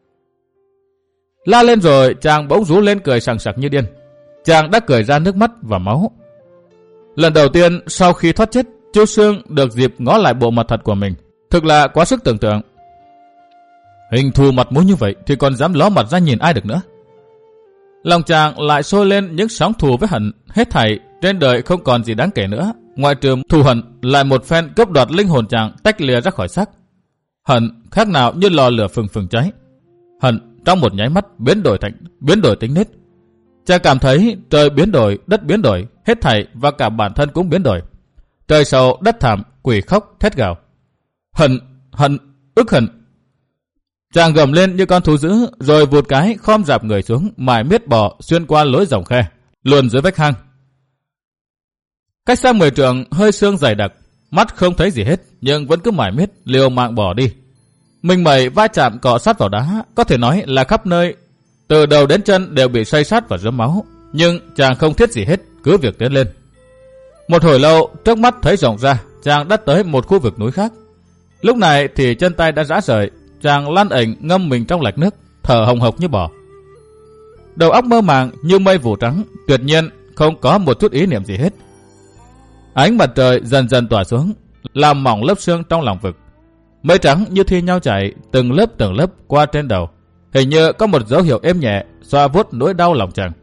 La lên rồi, chàng bỗng rú lên cười sằng sặc như điên. Chàng đã cười ra nước mắt và máu. Lần đầu tiên sau khi thoát chết, Chu Sương được dịp ngó lại bộ mặt thật của mình. Thực là quá sức tưởng tượng. Hình thù mặt mũi như vậy thì còn dám ló mặt ra nhìn ai được nữa. Lòng chàng lại sôi lên những sóng thù với hận. Hết thảy trên đời không còn gì đáng kể nữa, ngoại trừ thù hận lại một phen cướp đoạt linh hồn chàng tách lìa ra khỏi xác. Hận khác nào như lò lửa phừng phừng cháy. Hận trong một nháy mắt biến đổi thành biến đổi tính nết. Chàng cảm thấy trời biến đổi, đất biến đổi, hết thảy và cả bản thân cũng biến đổi. Trời sầu, đất thảm, quỷ khóc, thét gào. Hận, hận, ức hận. Chàng gầm lên như con thú dữ, rồi vụt cái khom rạp người xuống, mải miết bò xuyên qua lối dòng khe, luồn dưới vách hang. Cách xa mười trượng, hơi sương dày đặc, mắt không thấy gì hết, nhưng vẫn cứ mải miết liều mạng bỏ đi. Mình mẩy va chạm cọ sát vào đá, có thể nói là khắp nơi, từ đầu đến chân đều bị xoay sát và rớm máu, nhưng chàng không thiết gì hết, cứ việc tiến lên. Một hồi lâu, trước mắt thấy rộng ra, chàng đã tới một khu vực núi khác. Lúc này thì chân tay đã rã rời, chàng lăn ảnh ngâm mình trong lạch nước, thở hồng hộc như bò. Đầu óc mơ màng như mây vụ trắng, tuyệt nhiên không có một chút ý niệm gì hết. Ánh mặt trời dần dần tỏa xuống, làm mỏng lớp sương trong lòng vực. Mây trắng như thi nhau chảy từng lớp từng lớp qua trên đầu, hình như có một dấu hiệu êm nhẹ xoa vuốt nỗi đau lòng chàng.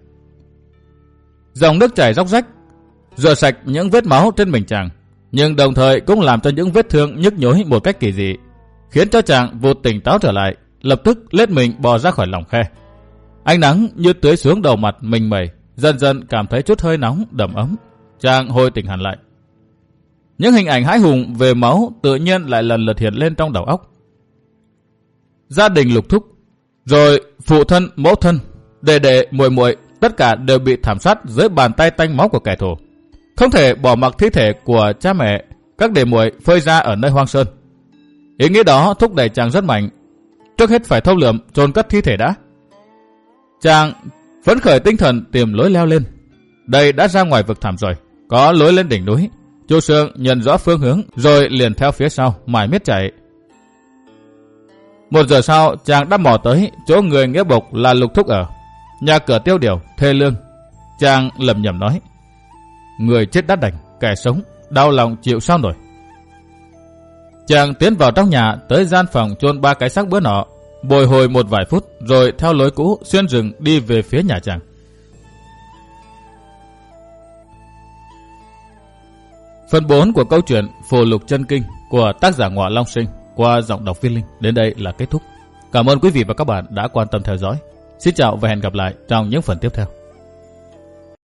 Dòng nước chảy róc rách, rửa sạch những vết máu trên mình chàng, nhưng đồng thời cũng làm cho những vết thương nhức nhối một cách kỳ dị, khiến cho chàng vụt tỉnh táo trở lại, lập tức lết mình bò ra khỏi lòng khe. Ánh nắng như tưới xuống đầu mặt mình mẩy, dần dần cảm thấy chút hơi nóng đầm ấm, chàng hồi tỉnh hẳn lại. Những hình ảnh hãi hùng về máu tự nhiên lại lần lượt hiện lên trong đầu óc. Gia đình Lục Thúc, rồi phụ thân, mẫu thân, đệ đệ, muội muội, tất cả đều bị thảm sát dưới bàn tay tanh máu của kẻ thù. Không thể bỏ mặc thi thể của cha mẹ, các đệ muội phơi ra ở nơi hoang sơn. Ý nghĩ đó thúc đẩy chàng rất mạnh. Trước hết phải thâu lượm chôn cất thi thể đã. Chàng phấn khởi tinh thần tìm lối leo lên. Đây đã ra ngoài vực thẳm rồi, có lối lên đỉnh núi. Chu Sương nhận rõ phương hướng rồi liền theo phía sau mải miết chạy. Một giờ sau, chàng đã mò tới chỗ người nghĩa bộc là Lục Thúc ở, nhà cửa tiêu điều, thê lương. Chàng lẩm nhẩm nói: người chết đã đành, kẻ sống đau lòng chịu sao nổi. Chàng tiến vào trong nhà, tới gian phòng chôn ba cái xác bữa nọ, bồi hồi một vài phút rồi theo lối cũ xuyên rừng đi về phía nhà chàng. Phần bốn của câu chuyện Phù Lục Chân Kinh của tác giả Ngọa Long Sinh qua giọng đọc Viên Linh đến đây là kết thúc. Cảm ơn quý vị và các bạn đã quan tâm theo dõi. Xin chào và hẹn gặp lại trong những phần tiếp theo.